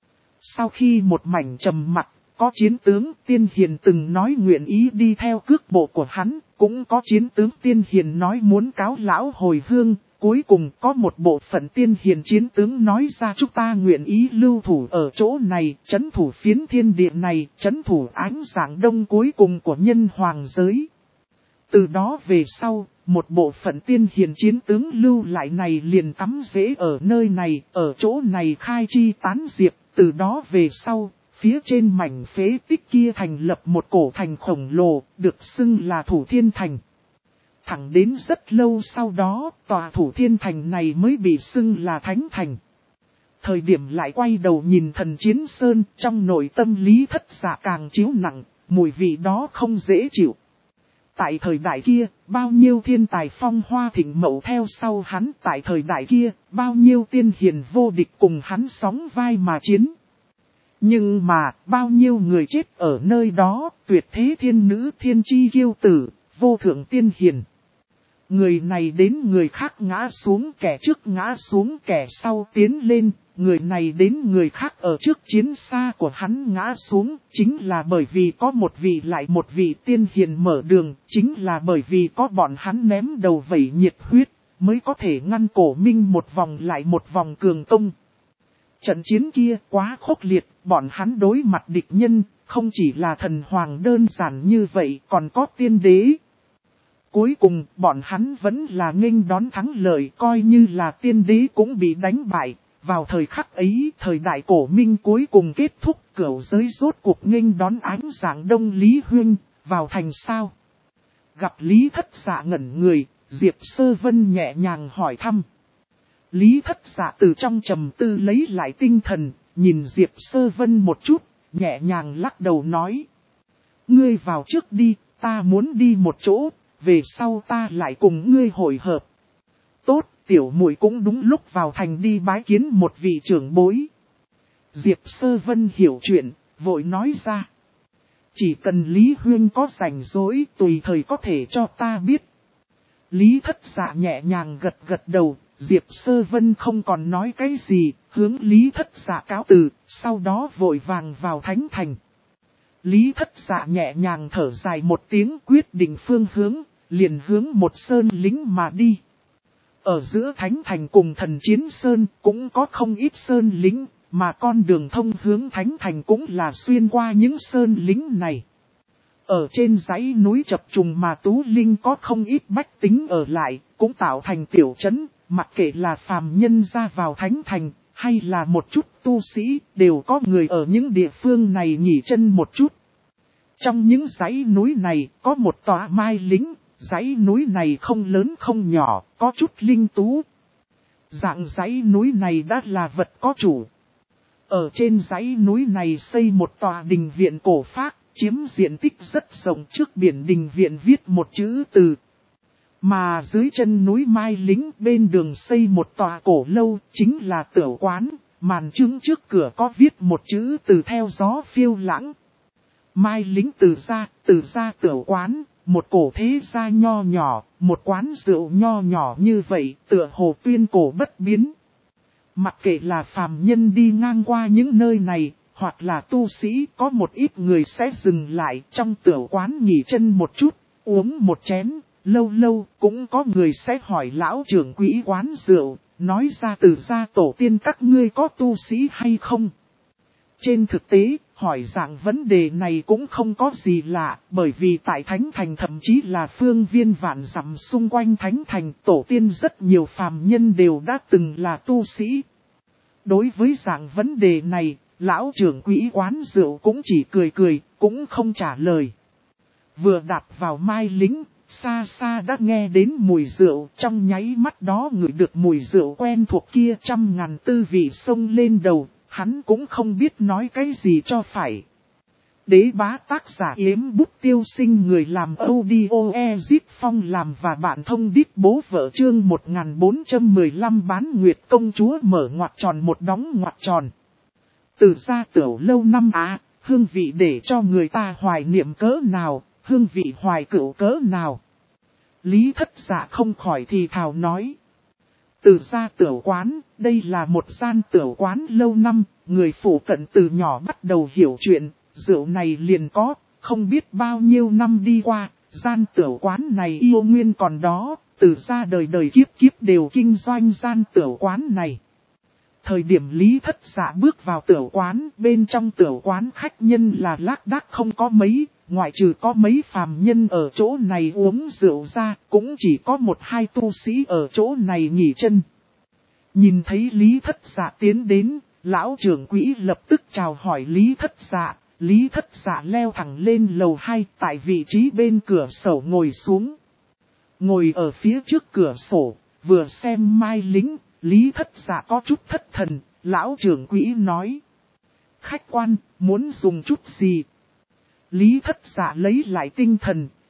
Speaker 1: Sau khi một mảnh trầm mặc, có chiến tướng tiên hiền từng nói nguyện ý đi theo cước bộ của hắn, cũng có chiến tướng tiên hiền nói muốn cáo lão hồi hương. Cuối cùng có một bộ phận tiên hiền chiến tướng nói ra chúng ta nguyện ý lưu thủ ở chỗ này, trấn thủ phiến thiên địa này, trấn thủ ánh sáng đông cuối cùng của nhân hoàng giới. Từ đó về sau, một bộ phận tiên hiền chiến tướng lưu lại này liền cắm rễ ở nơi này, ở chỗ này khai chi tán diệp. Từ đó về sau, phía trên mảnh phế tích kia thành lập một cổ thành khổng lồ, được xưng là Thủ Thiên Thành. Thẳng đến rất lâu sau đó, tòa Thủ Thiên Thành này mới bị xưng là Thánh Thành. Thời điểm lại quay đầu nhìn Thần Chiến Sơn, trong nội tâm Lý Thất Dạ càng chiếu nặng, mùi vị đó không dễ chịu. Tại thời đại kia, bao nhiêu thiên tài phong hoa thịnh mậu theo sau hắn. Tại thời đại kia, bao nhiêu tiên hiền vô địch cùng hắn sóng vai mà chiến. Nhưng mà, bao nhiêu người chết ở nơi đó, tuyệt thế thiên nữ thiên chi kiêu tử, vô thượng tiên hiền. Người này đến người khác ngã xuống, kẻ trước ngã xuống, kẻ sau tiến lên. Người này đến người khác ở trước chiến xa của hắn ngã xuống, chính là bởi vì có một vị lại một vị tiên hiền mở đường, chính là bởi vì có bọn hắn ném đầu vẩy nhiệt huyết, mới có thể ngăn cổ Minh một vòng lại một vòng cường công. Trận chiến kia quá khốc liệt, bọn hắn đối mặt địch nhân, không chỉ là thần hoàng đơn giản như vậy, còn có tiên đế. Cuối cùng, bọn hắn vẫn là nghênh đón thắng lợi, coi như là tiên đế cũng bị đánh bại. Vào thời khắc ấy, thời đại cổ Minh cuối cùng kết thúc, cửu giới rốt cuộc nghênh đón ánh sáng đông Lý Huyên, vào thành sao. Gặp Lý Thất Dạ ngẩn người, Diệp Sơ Vân nhẹ nhàng hỏi thăm. Lý Thất Dạ từ trong trầm tư lấy lại tinh thần, nhìn Diệp Sơ Vân một chút, nhẹ nhàng lắc đầu nói. Ngươi vào trước đi, ta muốn đi một chỗ, về sau ta lại cùng ngươi hội hợp. Tốt, tiểu muội cũng đúng lúc vào thành đi bái kiến một vị trưởng bối. Diệp Sơ Vân hiểu chuyện, vội nói ra. Chỉ cần Lý Huyên có rảnh rỗi, tùy thời có thể cho ta biết. Lý Thất Dạ nhẹ nhàng gật gật đầu, Diệp Sơ Vân không còn nói cái gì, hướng Lý Thất Dạ cáo từ, sau đó vội vàng vào thánh thành. Lý Thất Dạ nhẹ nhàng thở dài một tiếng, quyết định phương hướng, liền hướng một sơn lính mà đi. Ở giữa thánh thành cùng thần chiến sơn cũng có không ít sơn lính, mà con đường thông hướng thánh thành cũng là xuyên qua những sơn lính này. Ở trên dãy núi chập trùng mà Tú Linh có không ít bách tính ở lại, cũng tạo thành tiểu trấn, mặc kệ là phàm nhân ra vào thánh thành, hay là một chút tu sĩ, đều có người ở những địa phương này nghỉ chân một chút. Trong những dãy núi này có một tòa mai lính, dãy núi này không lớn không nhỏ, có chút linh tú. Dạng dãy núi này đã là vật có chủ. Ở trên dãy núi này xây một tòa đình viện cổ phác, chiếm diện tích rất rộng, trước biển đình viện viết một chữ từ. Mà dưới chân núi Mai Lính bên đường xây một tòa cổ lâu, chính là Tửu Quán, màn trướng trước cửa có viết một chữ từ theo gió phiêu lãng. Mai Lính từ ra Tửu Quán, một cổ thế gia nho nhỏ, một quán rượu nho nhỏ như vậy, tựa hồ tuyên cổ bất biến. Mặc kệ là phàm nhân đi ngang qua những nơi này, hoặc là tu sĩ, có một ít người sẽ dừng lại trong Tửu Quán nghỉ chân một chút, uống một chén, lâu lâu cũng có người sẽ hỏi lão trưởng quỹ quán rượu, nói ra từ gia tổ tiên các ngươi có tu sĩ hay không. Trên thực tế, hỏi dạng vấn đề này cũng không có gì lạ, bởi vì tại Thánh Thành thậm chí là phương viên vạn dặm xung quanh Thánh Thành, tổ tiên rất nhiều phàm nhân đều đã từng là tu sĩ. Đối với dạng vấn đề này, lão trưởng quỹ quán rượu cũng chỉ cười cười, cũng không trả lời. Vừa đạp vào Mai Lính, xa xa đã nghe đến mùi rượu, trong nháy mắt đó ngửi được mùi rượu quen thuộc kia, trăm ngàn tư vị xông lên đầu. Hắn cũng không biết nói cái gì cho phải. Đế bá tác giả Yếm Bút Tiêu Sinh, người làm audio Ezip Phong làm và bạn thông đít bố vợ chương 1415 bán nguyệt công chúa mở ngoặc tròn một đóng ngoặc tròn. Từ gia Tửu lâu năm hương vị để cho người ta hoài niệm cỡ nào, hương vị hoài cửu cỡ nào. Lý Thất Dạ không khỏi thì thào nói. Từ gia Tửu Quán, đây là một gian tửu quán lâu năm, người phủ cận từ nhỏ bắt đầu hiểu chuyện, rượu này liền có, không biết bao nhiêu năm đi qua, gian tửu quán này yêu nguyên còn đó, từ gia đời đời kiếp kiếp đều kinh doanh gian tửu quán này. Thời điểm Lý Thất Dạ bước vào tửu quán, bên trong tửu quán khách nhân là lác đác không có mấy, ngoại trừ có mấy phàm nhân ở chỗ này uống rượu ra, cũng chỉ có một hai tu sĩ ở chỗ này nghỉ chân. Nhìn thấy Lý Thất Dạ tiến đến, lão trưởng quỹ lập tức chào hỏi Lý Thất Dạ. Lý Thất Dạ leo thẳng lên lầu 2 tại vị trí bên cửa sổ ngồi xuống. Ngồi ở phía trước cửa sổ, vừa xem Mai Lính, Lý Thất Dạ có chút thất thần, lão trưởng quỹ nói. Khách quan, muốn dùng chút gì? Lý Thất Dạ lấy lại tinh thần,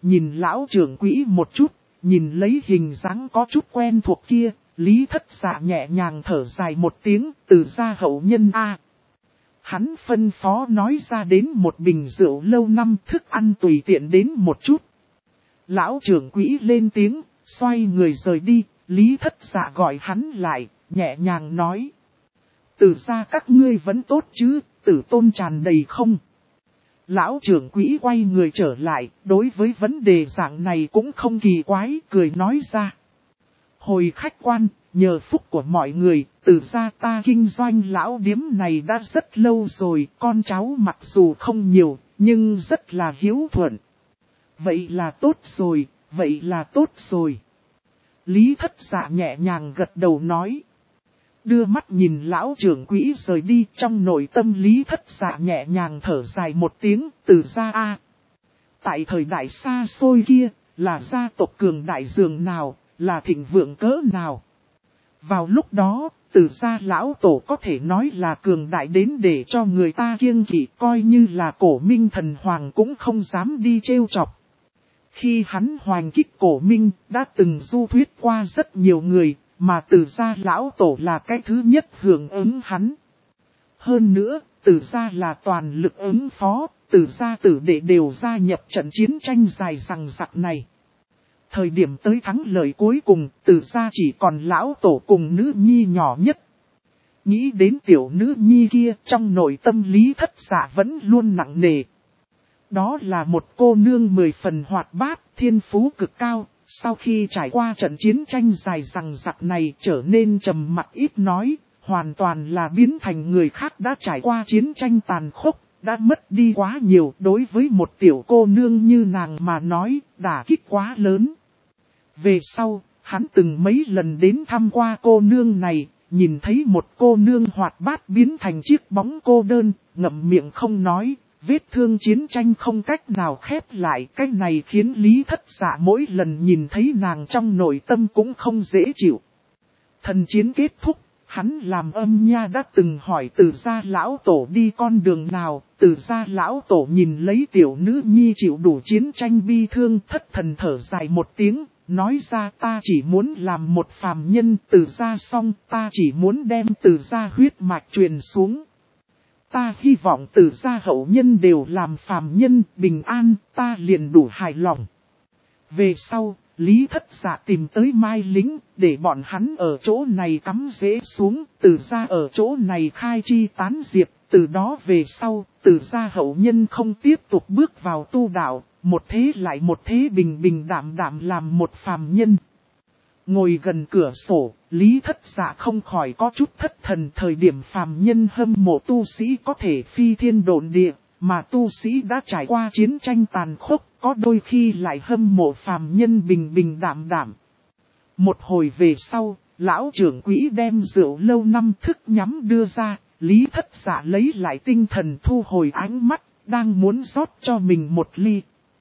Speaker 1: nhìn lão trưởng quỹ một chút, nhìn lấy hình dáng có chút quen thuộc kia, Lý Thất Dạ nhẹ nhàng thở dài một tiếng, Từ gia hậu nhân a. Hắn phân phó nói ra đến một bình rượu lâu năm, thức ăn tùy tiện đến một chút. Lão trưởng quỹ lên tiếng, xoay người rời đi, Lý Thất Dạ gọi hắn lại, nhẹ nhàng nói. Từ gia các ngươi vẫn tốt chứ, tử tôn tràn đầy không? Lão trưởng quỹ quay người trở lại, đối với vấn đề dạng này cũng không kỳ quái, cười nói ra. Hồi khách quan, nhờ phúc của mọi người, từ gia ta kinh doanh lão điếm này đã rất lâu rồi, con cháu mặc dù không nhiều, nhưng rất là hiếu thuận. Vậy là tốt rồi, vậy là tốt rồi. Lý Thất Dạ nhẹ nhàng gật đầu nói. Đưa mắt nhìn lão trưởng quỹ rời đi, trong nội tâm Lý Thất Dạ nhẹ nhàng thở dài một tiếng, Từ gia a. Tại thời đại xa xôi kia, là gia tộc cường đại dường nào, là thịnh vượng cỡ nào. Vào lúc đó, Từ gia lão tổ có thể nói là cường đại đến để cho người ta kiêng kỵ, coi như là cổ minh thần hoàng cũng không dám đi trêu chọc. Khi hắn hoành kích cổ minh, đã từng du thuyết qua rất nhiều người, mà Từ gia lão tổ là cái thứ nhất hưởng ứng hắn. Hơn nữa, Từ gia là toàn lực ứng phó, Từ gia tử đệ đều gia nhập trận chiến tranh dài dằng dặc này. Thời điểm tới thắng lợi cuối cùng, Từ gia chỉ còn lão tổ cùng nữ nhi nhỏ nhất. Nghĩ đến tiểu nữ nhi kia, trong nội tâm Lý Thất Dạ vẫn luôn nặng nề. Đó là một cô nương 10 phần hoạt bát, thiên phú cực cao, sau khi trải qua trận chiến tranh dài dằng dặc này trở nên trầm mặc ít nói, hoàn toàn là biến thành người khác đã trải qua chiến tranh tàn khốc, đã mất đi quá nhiều. Đối với một tiểu cô nương như nàng mà nói, đả kích quá lớn. Về sau, hắn từng mấy lần đến thăm qua cô nương này, nhìn thấy một cô nương hoạt bát biến thành chiếc bóng cô đơn, ngậm miệng không nói. Vết thương chiến tranh không cách nào khép lại, cái này khiến Lý Thất Dạ mỗi lần nhìn thấy nàng trong nội tâm cũng không dễ chịu. Thần chiến kết thúc, hắn làm âm nha đã từng hỏi Từ gia lão tổ đi con đường nào, Từ gia lão tổ nhìn lấy tiểu nữ nhi chịu đủ chiến tranh bi thương, thất thần thở dài một tiếng, nói ra ta chỉ muốn làm một phàm nhân, Từ gia xong ta chỉ muốn đem Từ gia huyết mạch truyền xuống. Ta hy vọng Từ gia hậu nhân đều làm phàm nhân, bình an, ta liền đủ hài lòng. Về sau, Lý Thất Dạ tìm tới Mai Lính, để bọn hắn ở chỗ này cắm rễ xuống, Từ gia ở chỗ này khai chi tán diệp, từ đó về sau, Từ gia hậu nhân không tiếp tục bước vào tu đạo, một thế lại một thế bình bình đạm đạm làm một phàm nhân. Ngồi gần cửa sổ, Lý Thất Dạ không khỏi có chút thất thần. Thời điểm phàm nhân hâm mộ tu sĩ có thể phi thiên độn địa, mà tu sĩ đã trải qua chiến tranh tàn khốc, có đôi khi lại hâm mộ phàm nhân bình bình đạm đạm. Một hồi về sau, lão trưởng quỹ đem rượu lâu năm thức nhắm đưa ra, Lý Thất Dạ lấy lại tinh thần thu hồi ánh mắt, đang muốn rót cho mình một ly.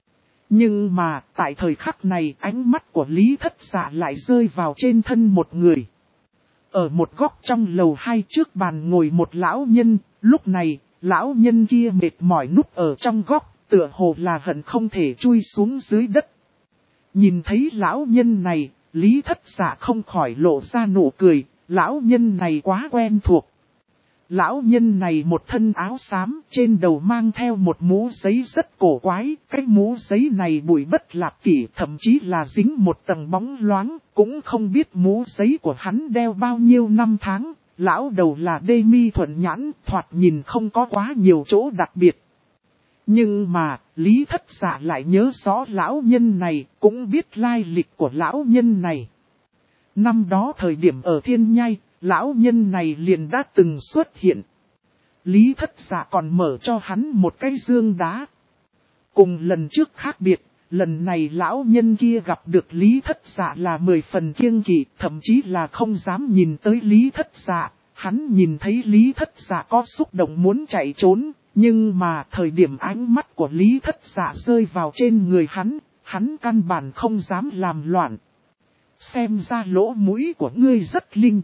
Speaker 1: Nhưng mà, tại thời khắc này, ánh mắt của Lý Thất Dạ lại rơi vào trên thân một người. Ở một góc trong lầu 2 trước bàn ngồi một lão nhân, lúc này, lão nhân kia mệt mỏi núp ở trong góc, tựa hồ là hận không thể chui xuống dưới đất. Nhìn thấy lão nhân này, Lý Thất Dạ không khỏi lộ ra nụ cười, lão nhân này quá quen thuộc. Lão nhân này một thân áo xám, trên đầu mang theo một mũ giấy rất cổ quái, cái mũ giấy này bụi bất lạp kỷ, thậm chí là dính một tầng bóng loáng, cũng không biết mũ giấy của hắn đeo bao nhiêu năm tháng. Lão đầu là đê mi thuận nhãn, thoạt nhìn không có quá nhiều chỗ đặc biệt. Nhưng mà, Lý Thất Dạ lại nhớ rõ lão nhân này, cũng biết lai lịch của lão nhân này. Năm đó thời điểm ở Thiên Nhai, lão nhân này liền đã từng xuất hiện. Lý Thất Dạ còn mở cho hắn một cái dương đá. Cùng lần trước khác biệt, lần này lão nhân kia gặp được Lý Thất Dạ là 10 phần kiêng kỵ, thậm chí là không dám nhìn tới Lý Thất Dạ. Hắn nhìn thấy Lý Thất Dạ có xúc động muốn chạy trốn, nhưng mà thời điểm ánh mắt của Lý Thất Dạ rơi vào trên người hắn căn bản không dám làm loạn. Xem ra lỗ mũi của ngươi rất linh.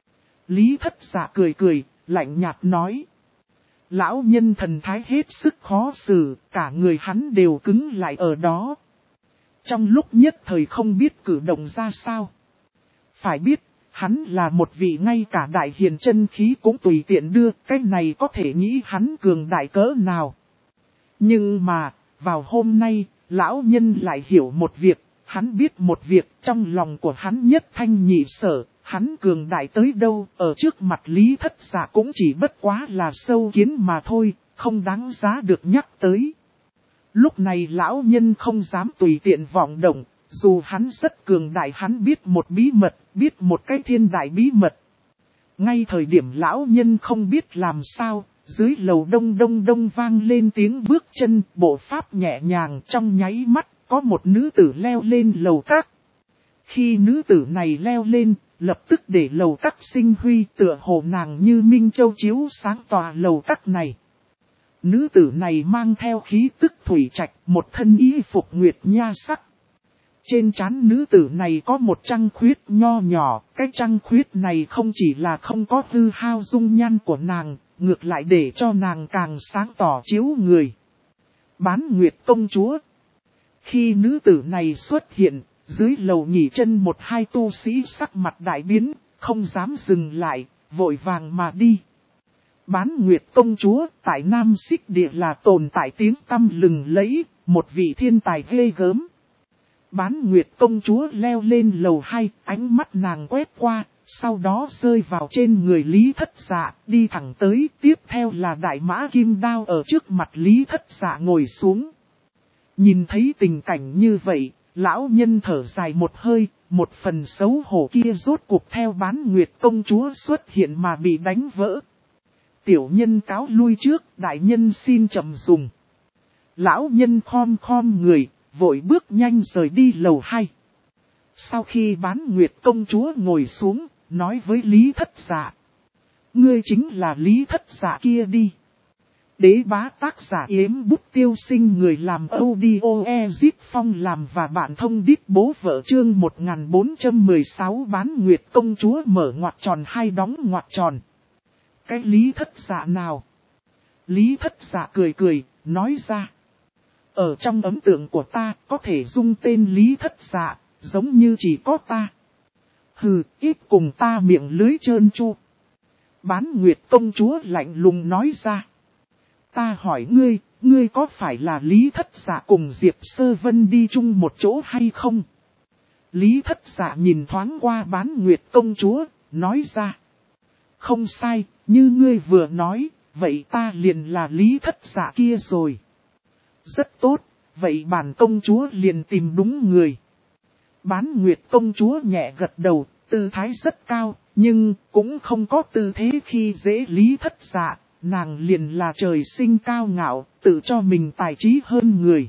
Speaker 1: Lý Thất Dạ cười cười, lạnh nhạt nói. Lão nhân thần thái hết sức khó xử, cả người hắn đều cứng lại ở đó. Trong lúc nhất thời không biết cử động ra sao. Phải biết, hắn là một vị ngay cả đại hiền chân khí cũng tùy tiện đưa, cái này có thể nghĩ hắn cường đại cỡ nào. Nhưng mà, vào hôm nay, lão nhân lại hiểu một việc, hắn biết một việc, trong lòng của hắn nhất thanh nhị sở, hắn cường đại tới đâu, ở trước mặt Lý Thất Dạ cũng chỉ bất quá là sâu kiến mà thôi, không đáng giá được nhắc tới. Lúc này lão nhân không dám tùy tiện vọng động, dù hắn rất cường đại, hắn biết một bí mật, biết một cái thiên đại bí mật. Ngay thời điểm lão nhân không biết làm sao, dưới lầu đông đông đông vang lên tiếng bước chân, bộ pháp nhẹ nhàng, trong nháy mắt, có một nữ tử leo lên lầu các. Khi nữ tử này leo lên, lập tức để lầu các sinh huy, tựa hồ nàng như minh châu chiếu sáng tòa lầu các này. Nữ tử này mang theo khí tức thủy trạch, một thân y phục nguyệt nha sắc. Trên trán nữ tử này có một trăng khuyết nho nhỏ, cái trăng khuyết này không chỉ là không có hư hao dung nhan của nàng, ngược lại để cho nàng càng sáng tỏ chiếu người. Bán Nguyệt công chúa. Khi nữ tử này xuất hiện, dưới lầu nghỉ chân một hai tu sĩ sắc mặt đại biến, không dám dừng lại, vội vàng mà đi. Bán Nguyệt công chúa tại Nam Xích Địa là tồn tại tiếng tăm lừng lẫy, một vị thiên tài ghê gớm. Bán Nguyệt công chúa leo lên lầu 2, ánh mắt nàng quét qua, sau đó rơi vào trên người Lý Thất Dạ, đi thẳng tới, tiếp theo là đại mã kim đao ở trước mặt Lý Thất Dạ ngồi xuống. Nhìn thấy tình cảnh như vậy, lão nhân thở dài một hơi, một phần xấu hổ kia rốt cuộc theo Bán Nguyệt công chúa xuất hiện mà bị đánh vỡ. Tiểu nhân cáo lui trước, đại nhân xin chậm dùng. Lão nhân khom người, vội bước nhanh rời đi lầu 2. Sau khi Bán Nguyệt công chúa ngồi xuống, nói với Lý Thất Dạ. Ngươi chính là Lý Thất Dạ kia đi. Đế bá tác giả Yếm Bút Tiêu Sinh, người làm audio Ezip Phong làm và bạn thông đít bố vợ, chương 1416. Bán Nguyệt công chúa mở ngoặc tròn hay đóng ngoặc tròn. Cái Lý Thất Dạ nào? Lý Thất Dạ cười, nói ra. Ở trong ấn tượng của ta, có thể dung tên Lý Thất Dạ, giống như chỉ có ta. Hừ, ít cùng ta miệng lưới trơn tru. Bán Nguyệt công chúa lạnh lùng nói ra. Ta hỏi ngươi có phải là Lý Thất Dạ cùng Diệp Sơ Vân đi chung một chỗ hay không? Lý Thất Dạ nhìn thoáng qua Bán Nguyệt công chúa, nói ra. Không sai, như ngươi vừa nói, vậy ta liền là Lý Thất Dạ kia rồi. Rất tốt, vậy bản công chúa liền tìm đúng người. Bán Nguyệt công chúa nhẹ gật đầu, tư thái rất cao, nhưng cũng không có tư thế khi dễ Lý Thất Dạ, nàng liền là trời sinh cao ngạo, tự cho mình tài trí hơn người.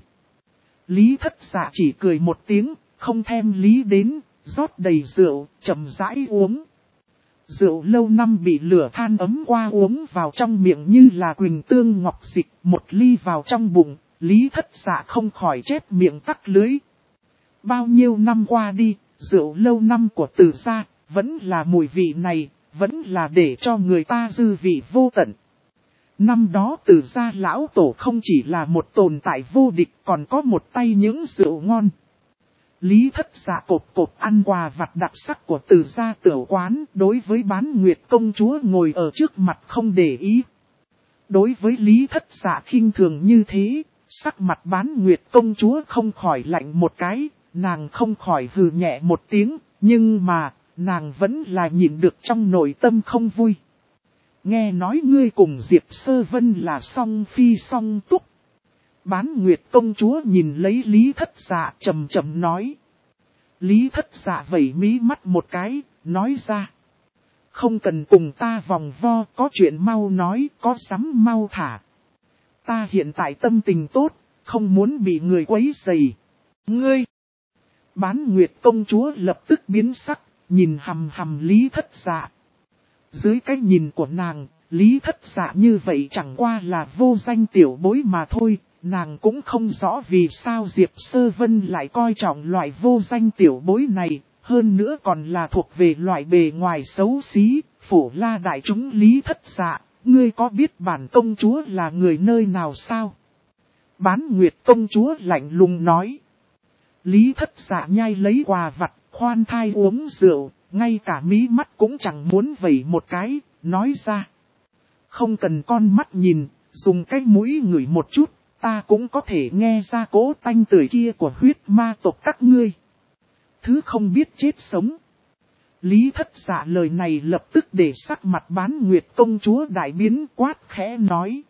Speaker 1: Lý Thất Dạ chỉ cười một tiếng, không thèm lý đến, rót đầy rượu, chậm rãi uống. Rượu lâu năm bị lửa than ấm qua uống vào trong miệng như là quỳnh tương ngọc dịch, một ly vào trong bụng, Lý Thất Dạ không khỏi chép miệng tắc lưới. Bao nhiêu năm qua đi, rượu lâu năm của Từ gia, vẫn là mùi vị này, vẫn là để cho người ta dư vị vô tận. Năm đó Từ gia lão tổ không chỉ là một tồn tại vô địch, còn có một tay những rượu ngon. Lý Thất Dạ cộp ăn quà vặt đặc sắc của Từ gia tiểu quán, đối với Bán Nguyệt công chúa ngồi ở trước mặt không để ý. Đối với Lý Thất Dạ khinh thường như thế, sắc mặt Bán Nguyệt công chúa không khỏi lạnh một cái, nàng không khỏi hừ nhẹ một tiếng, nhưng mà, nàng vẫn là nhịn được trong nội tâm không vui. Nghe nói ngươi cùng Diệp Sơ Vân là song phi song túc. Bán Nguyệt công chúa nhìn lấy Lý Thất Dạ trầm trầm nói. Lý Thất Dạ vẩy mí mắt một cái, nói ra. Không cần cùng ta vòng vo, có chuyện mau nói, có sắm mau thả. Ta hiện tại tâm tình tốt, không muốn bị người quấy rầy. Ngươi! Bán Nguyệt công chúa lập tức biến sắc, nhìn hằm hằm Lý Thất Dạ. Dưới cái nhìn của nàng, Lý Thất Dạ như vậy chẳng qua là vô danh tiểu bối mà thôi, nàng cũng không rõ vì sao Diệp Sơ Vân lại coi trọng loại vô danh tiểu bối này, hơn nữa còn là thuộc về loại bề ngoài xấu xí, phổ la đại chúng Lý Thất Dạ, ngươi có biết bản công chúa là người nơi nào sao? Bán Nguyệt công chúa lạnh lùng nói. Lý Thất Dạ nhai lấy quà vặt, khoan thai uống rượu, ngay cả mí mắt cũng chẳng muốn vẩy một cái, nói ra. Không cần con mắt nhìn, dùng cái mũi ngửi một chút, ta cũng có thể nghe ra cỗ tanh tưởi kia của huyết ma tộc các ngươi. Thứ không biết chết sống. Lý Thất Dạ lời này lập tức để sắc mặt Bán Nguyệt công chúa đại biến, quát khẽ nói.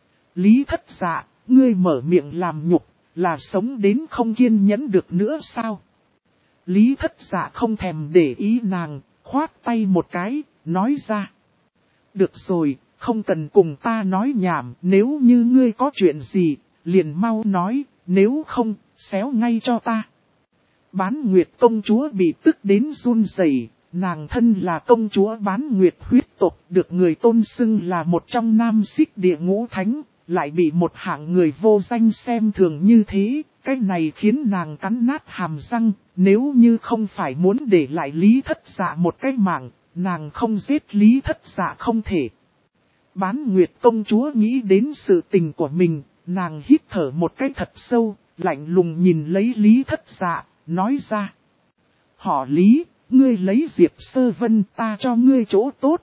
Speaker 1: Lý Thất Dạ, ngươi mở miệng làm nhục, là sống đến không kiên nhẫn được nữa sao? Lý Thất Dạ không thèm để ý nàng, khoát tay một cái, nói ra. Được rồi, không cần cùng ta nói nhảm, nếu như ngươi có chuyện gì, liền mau nói, nếu không, xéo ngay cho ta. Bán Nguyệt công chúa bị tức đến run rẩy, nàng thân là công chúa Bán Nguyệt huyết tộc, được người tôn xưng là một trong nam xích địa ngũ thánh, lại bị một hạng người vô danh xem thường như thế, cái này khiến nàng cắn nát hàm răng, nếu như không phải muốn để lại Lý Thất Dạ một cái mạng, nàng không giết Lý Thất Dạ không thể. Bán Nguyệt công chúa nghĩ đến sự tình của mình, nàng hít thở một cái thật sâu, lạnh lùng nhìn lấy Lý Thất Dạ, nói ra. Họ Lý, ngươi lấy Diệp Sơ Vân, ta cho ngươi chỗ tốt.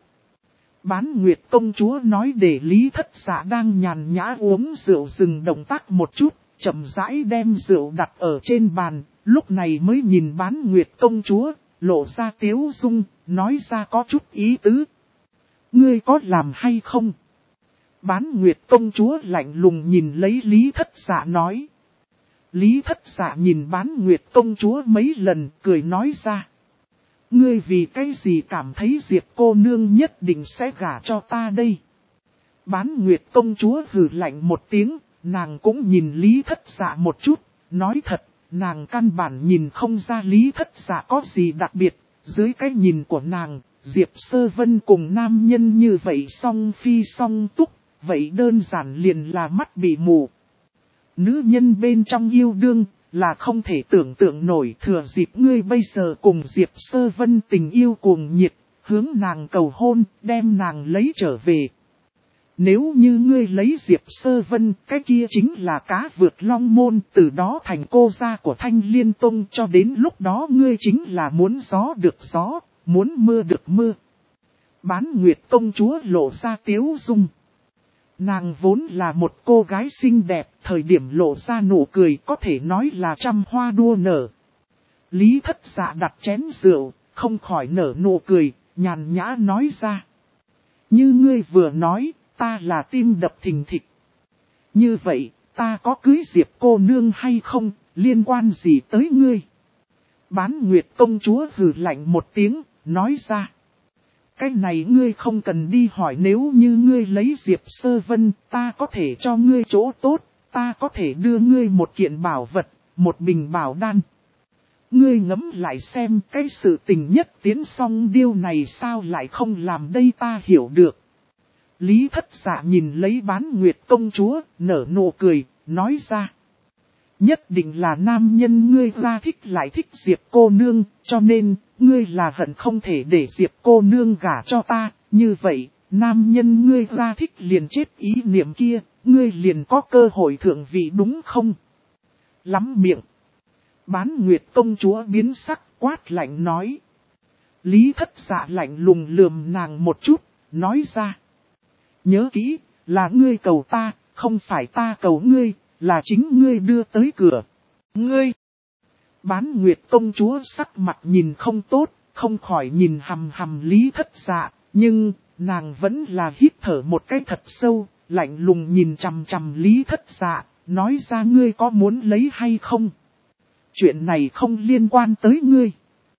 Speaker 1: Bán Nguyệt công chúa nói để Lý Thất Dạ đang nhàn nhã uống rượu dừng động tác một chút, chậm rãi đem rượu đặt ở trên bàn, lúc này mới nhìn Bán Nguyệt công chúa, lộ ra tiếu dung, nói ra có chút ý tứ. Ngươi có làm hay không? Bán Nguyệt công chúa lạnh lùng nhìn lấy Lý Thất Dạ nói. Lý Thất Dạ nhìn Bán Nguyệt công chúa mấy lần, cười nói ra. Ngươi vì cái gì cảm thấy Diệp cô nương nhất định sẽ gả cho ta đây? Bán Nguyệt công chúa hừ lạnh một tiếng, nàng cũng nhìn Lý Thất Dạ một chút, nói thật, nàng căn bản nhìn không ra Lý Thất Dạ có gì đặc biệt, dưới cái nhìn của nàng, Diệp Sơ Vân cùng nam nhân như vậy song phi song túc, vậy đơn giản liền là mắt bị mù. Nữ nhân bên trong yêu đương, là không thể tưởng tượng nổi, thừa dịp ngươi bây giờ cùng Diệp Sơ Vân tình yêu cuồng nhiệt, hướng nàng cầu hôn, đem nàng lấy trở về. Nếu như ngươi lấy Diệp Sơ Vân, cái kia chính là cá vượt long môn, từ đó thành cô gia của Thanh Liên Tông, cho đến lúc đó ngươi chính là muốn gió được gió, muốn mưa được mưa. Bán Nguyệt công chúa lộ ra tiếu dung. Nàng vốn là một cô gái xinh đẹp, thời điểm lộ ra nụ cười có thể nói là trăm hoa đua nở. Lý Thất Dạ đặt chén rượu, không khỏi nở nụ cười, nhàn nhã nói ra. Như ngươi vừa nói, ta là tim đập thình thịch. Như vậy, ta có cưới Diệp cô nương hay không, liên quan gì tới ngươi? Bán Nguyệt công chúa hừ lạnh một tiếng, nói ra. Cái này ngươi không cần đi hỏi, nếu như ngươi lấy Diệp Sơ Vân, ta có thể cho ngươi chỗ tốt, ta có thể đưa ngươi một kiện bảo vật, một bình bảo đan. Ngươi ngẫm lại xem cái sự tình nhất tiến song điêu này sao lại không làm đây, ta hiểu được. Lý Thất Dạ nhìn lấy Bán Nguyệt công chúa, nở nụ cười, nói ra. Nhất định là nam nhân ngươi ra thích lại thích Diệp cô nương, cho nên, ngươi là hận không thể để Diệp cô nương gả cho ta, như vậy, nam nhân ngươi ra thích liền chết ý niệm kia, ngươi liền có cơ hội thượng vị đúng không? Lắm miệng. Bán Nguyệt công chúa biến sắc, quát lạnh nói. Lý Thất Dạ lạnh lùng lườm nàng một chút, nói ra. Nhớ kỹ, là ngươi cầu ta, không phải ta cầu ngươi. Là chính ngươi đưa tới cửa. Ngươi! Bán Nguyệt công chúa sắc mặt nhìn không tốt, không khỏi nhìn hằm hằm Lý Thất Dạ, nhưng nàng vẫn là hít thở một cái thật sâu, lạnh lùng nhìn chằm chằm Lý Thất Dạ, nói ra ngươi có muốn lấy hay không? Chuyện này không liên quan tới ngươi.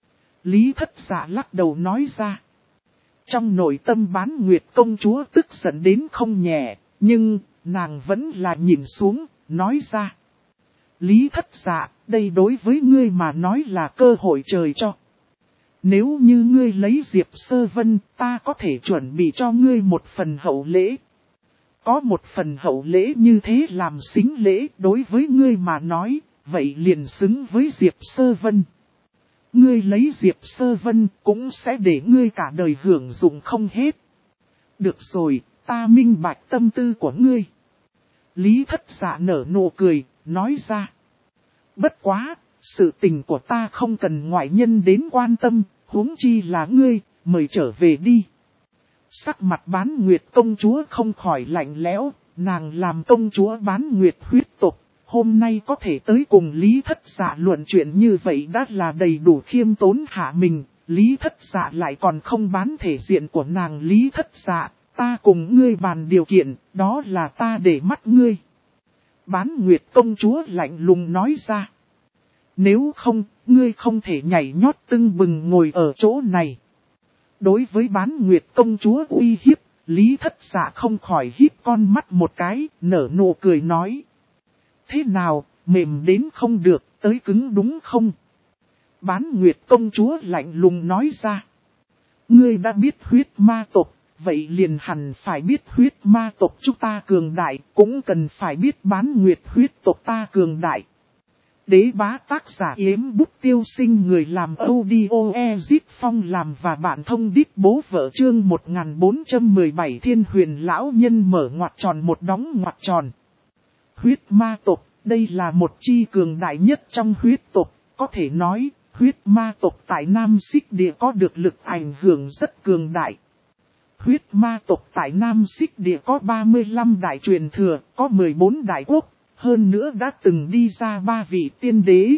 Speaker 1: Lý Thất Dạ lắc đầu nói ra. Trong nội tâm Bán Nguyệt công chúa tức giận đến không nhẹ, nhưng nàng vẫn là nhìn xuống. Nói ra. Lý Thất Dạ, đây đối với ngươi mà nói là cơ hội trời cho. Nếu như ngươi lấy Diệp Sơ Vân, ta có thể chuẩn bị cho ngươi một phần hậu lễ. Có một phần hậu lễ như thế làm xính lễ đối với ngươi mà nói, vậy liền xứng với Diệp Sơ Vân. Ngươi lấy Diệp Sơ Vân cũng sẽ để ngươi cả đời hưởng dụng không hết. Được rồi, ta minh bạch tâm tư của ngươi. Lý Thất Dạ nở nụ cười, nói ra. Bất quá, sự tình của ta không cần ngoại nhân đến quan tâm, huống chi là ngươi, mời trở về đi. Sắc mặt Bán Nguyệt công chúa không khỏi lạnh lẽo, nàng làm công chúa Bán Nguyệt huyết tộc, hôm nay có thể tới cùng Lý Thất Dạ luận chuyện như vậy đã là đầy đủ khiêm tốn hạ mình, Lý Thất Dạ lại còn không bán thể diện của nàng Lý Thất Dạ, ta cùng ngươi bàn điều kiện, đó là ta để mắt ngươi. Bán Nguyệt công chúa lạnh lùng nói ra. Nếu không, ngươi không thể nhảy nhót tưng bừng ngồi ở chỗ này. Đối với Bán Nguyệt công chúa uy hiếp, Lý Thất Dạ không khỏi híp con mắt một cái, nở nụ cười nói. Thế nào, mềm đến không được, tới cứng đúng không? Bán Nguyệt công chúa lạnh lùng nói ra. Ngươi đã biết huyết ma tộc, vậy liền hẳn phải biết huyết ma tộc chúng ta cường đại, cũng cần phải biết Bán Nguyệt huyết tộc ta cường đại. Đế bá tác giả Yếm Bút Tiêu Sinh, người làm audio Ezit Phong làm và bạn thông đít bố vợ chương 1417 Thiên Huyền lão nhân mở ngoặc tròn một đóng ngoặc tròn. Huyết ma tộc, đây là một chi cường đại nhất trong huyết tộc, có thể nói, huyết ma tộc tại Nam Xích Địa có được lực ảnh hưởng rất cường đại. Huyết ma tộc tại Nam Xích Địa có 35 đại truyền thừa, có 14 đại quốc. Hơn nữa đã từng đi ra 3 vị tiên đế.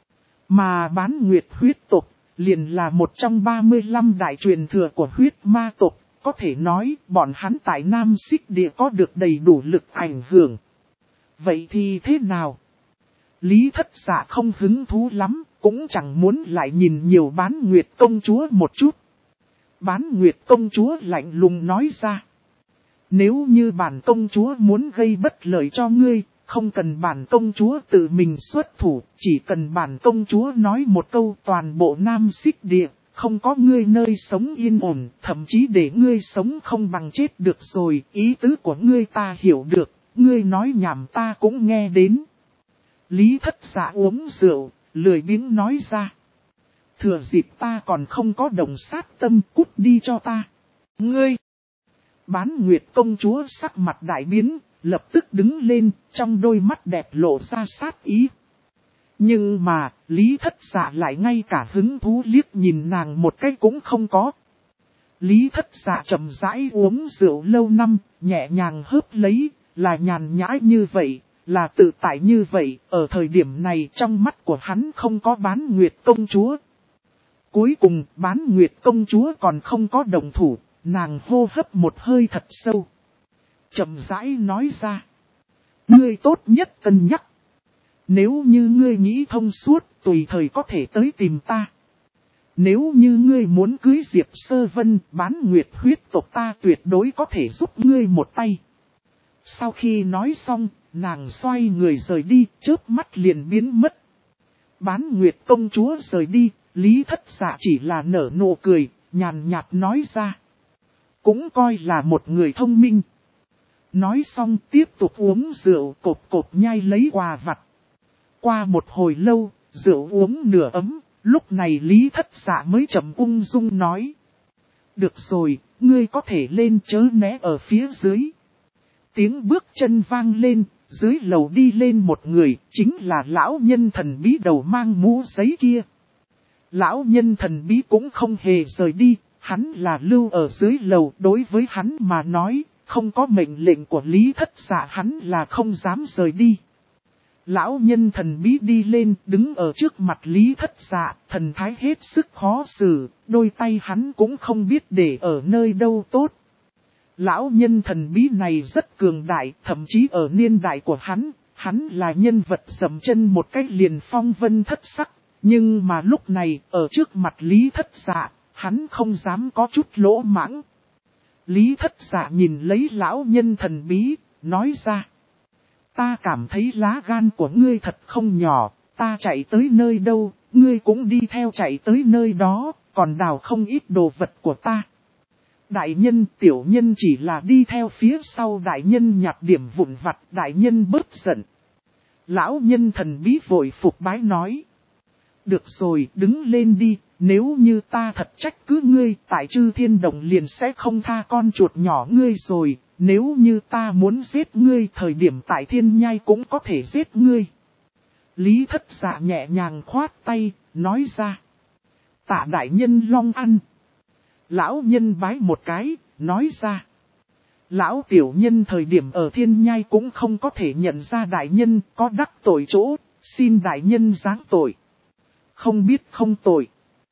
Speaker 1: Mà Bán Nguyệt huyết tộc, liền là một trong 35 đại truyền thừa của huyết ma tộc. Có thể nói, bọn hắn tại Nam Xích Địa có được đầy đủ lực ảnh hưởng. Vậy thì thế nào? Lý Thất Dạ không hứng thú lắm, cũng chẳng muốn lại nhìn nhiều Bán Nguyệt công chúa một chút. Bán Nguyệt công chúa lạnh lùng nói ra. Nếu như bản công chúa muốn gây bất lợi cho ngươi, không cần bản công chúa tự mình xuất thủ, chỉ cần bản công chúa nói một câu toàn bộ Nam Xích Địa, không có ngươi nơi sống yên ổn, thậm chí để ngươi sống không bằng chết được rồi, ý tứ của ngươi ta hiểu được, ngươi nói nhảm ta cũng nghe đến. Lý Thất Dạ uống rượu, lười biếng nói ra. Thừa dịp ta còn không có đồng sát tâm, cút đi cho ta. Ngươi! Bán Nguyệt công chúa sắc mặt đại biến, lập tức đứng lên, trong đôi mắt đẹp lộ ra sát ý. Nhưng mà, Lý Thất Dạ lại ngay cả hứng thú liếc nhìn nàng một cái cũng không có. Lý Thất Dạ chậm rãi uống rượu lâu năm, nhẹ nhàng hớp lấy, là nhàn nhã như vậy, là tự tại như vậy, ở thời điểm này trong mắt của hắn không có Bán Nguyệt công chúa. Cuối cùng, Bán Nguyệt công chúa còn không có động thủ, nàng hô hấp một hơi thật sâu. Chậm rãi nói ra. Ngươi tốt nhất cân nhắc. Nếu như ngươi nghĩ thông suốt, tùy thời có thể tới tìm ta. Nếu như ngươi muốn cưới Diệp Sơ Vân, Bán Nguyệt huyết tộc ta tuyệt đối có thể giúp ngươi một tay. Sau khi nói xong, nàng xoay người rời đi, chớp mắt liền biến mất. Bán Nguyệt công chúa rời đi, Lý Thất Dạ chỉ là nở nụ cười, nhàn nhạt nói ra. Cũng coi là một người thông minh. Nói xong tiếp tục uống rượu, cộp cộp nhai lấy quà vặt. Qua một hồi lâu, rượu uống nửa ấm, lúc này Lý Thất Dạ mới chậm ung dung nói. Được rồi, ngươi có thể lên chớ né ở phía dưới. Tiếng bước chân vang lên, dưới lầu đi lên một người, chính là lão nhân thần bí đầu mang mũ giấy kia. Lão nhân thần bí cũng không hề rời đi, hắn là lưu ở dưới lầu, đối với hắn mà nói. Không có mệnh lệnh của Lý Thất Dạ hắn là không dám rời đi. Lão nhân thần bí đi lên đứng ở trước mặt Lý Thất Dạ, thần thái hết sức khó xử, đôi tay hắn cũng không biết để ở nơi đâu tốt. Lão nhân thần bí này rất cường đại, thậm chí ở niên đại của hắn là nhân vật dậm chân một cách liền phong vân thất sắc. Nhưng mà lúc này, ở trước mặt Lý Thất Dạ, hắn không dám có chút lỗ mãng. Lý Thất Dạ nhìn lấy lão nhân thần bí, nói ra. Ta cảm thấy lá gan của ngươi thật không nhỏ, ta chạy tới nơi đâu, ngươi cũng đi theo chạy tới nơi đó, còn đào không ít đồ vật của ta. Đại nhân tiểu nhân chỉ là đi theo phía sau đại nhân nhặt điểm vụn vặt, đại nhân bớt giận. Lão nhân thần bí vội phục bái nói. Được rồi, đứng lên đi, nếu như ta thật trách cứ ngươi, tại Chư Thiên Động liền sẽ không tha con chuột nhỏ ngươi rồi, nếu như ta muốn giết ngươi, thời điểm tại Thiên Nhai cũng có thể giết ngươi. Lý Thất Dạ nhẹ nhàng khoát tay, nói ra. Tạ đại nhân long ăn. Lão nhân bái một cái, nói ra. Lão tiểu nhân thời điểm ở thiên nhai cũng không có thể nhận ra đại nhân có đắc tội chỗ, xin đại nhân giáng tội. Không biết không tội.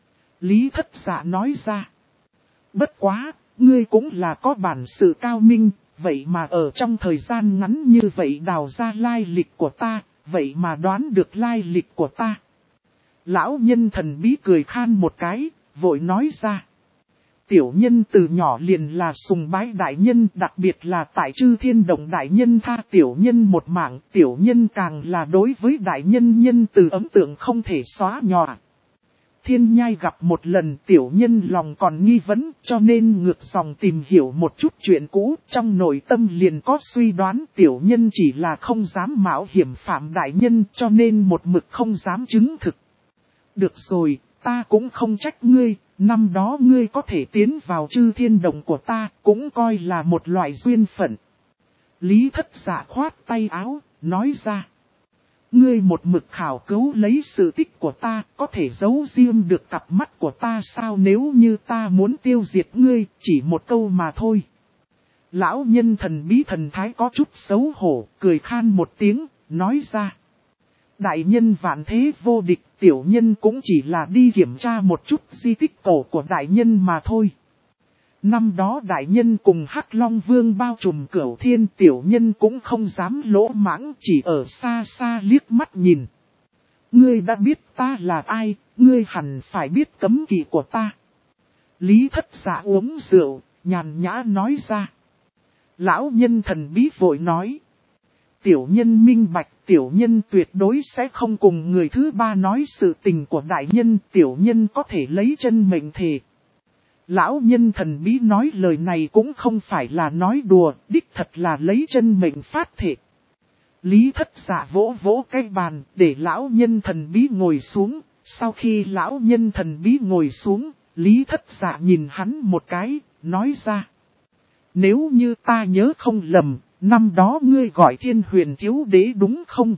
Speaker 1: Lý Thất Dạ nói ra. Bất quá, ngươi cũng là có bản sự cao minh, vậy mà ở trong thời gian ngắn như vậy đào ra lai lịch của ta, vậy mà đoán được lai lịch của ta. Lão nhân thần bí cười khan một cái, vội nói ra. Tiểu nhân từ nhỏ liền là sùng bái đại nhân, đặc biệt là tại Chư Thiên Động đại nhân tha tiểu nhân một mạng, tiểu nhân càng là đối với đại nhân nhân từ ấn tượng không thể xóa nhòa. Thiên nhai gặp một lần tiểu nhân lòng còn nghi vấn, cho nên ngược dòng tìm hiểu một chút chuyện cũ, trong nội tâm liền có suy đoán tiểu nhân chỉ là không dám mạo hiểm phạm đại nhân, cho nên một mực không dám chứng thực. Được rồi, ta cũng không trách ngươi, năm đó ngươi có thể tiến vào Chư Thiên Động của ta, cũng coi là một loại duyên phận. Lý Thất Dạ khoát tay áo, nói ra. Ngươi một mực khảo cứu lấy sự tích của ta, có thể giấu riêng được cặp mắt của ta sao, nếu như ta muốn tiêu diệt ngươi, chỉ một câu mà thôi. Lão nhân thần bí thần thái có chút xấu hổ, cười khan một tiếng, nói ra. Đại nhân vạn thế vô địch, tiểu nhân cũng chỉ là đi kiểm tra một chút di tích cổ của đại nhân mà thôi. Năm đó đại nhân cùng Hắc Long Vương bao trùm cửu thiên, tiểu nhân cũng không dám lỗ mãng, chỉ ở xa xa liếc mắt nhìn. Ngươi đã biết ta là ai, ngươi hẳn phải biết cấm kỵ của ta. Lý Thất Dạ uống rượu, nhàn nhã nói ra. Lão nhân thần bí vội nói. Tiểu nhân minh bạch, tiểu nhân tuyệt đối sẽ không cùng người thứ ba nói sự tình của đại nhân, tiểu nhân có thể lấy chân mệnh thề. Lão nhân thần bí nói lời này cũng không phải là nói đùa, đích thật là lấy chân mệnh phát thệ. Lý Thất Dạ vỗ vỗ cái bàn, để lão nhân thần bí ngồi xuống, sau khi lão nhân thần bí ngồi xuống, Lý Thất Dạ nhìn hắn một cái, nói ra. Nếu như ta nhớ không lầm, năm đó ngươi gọi Thiên Huyền thiếu đế đúng không?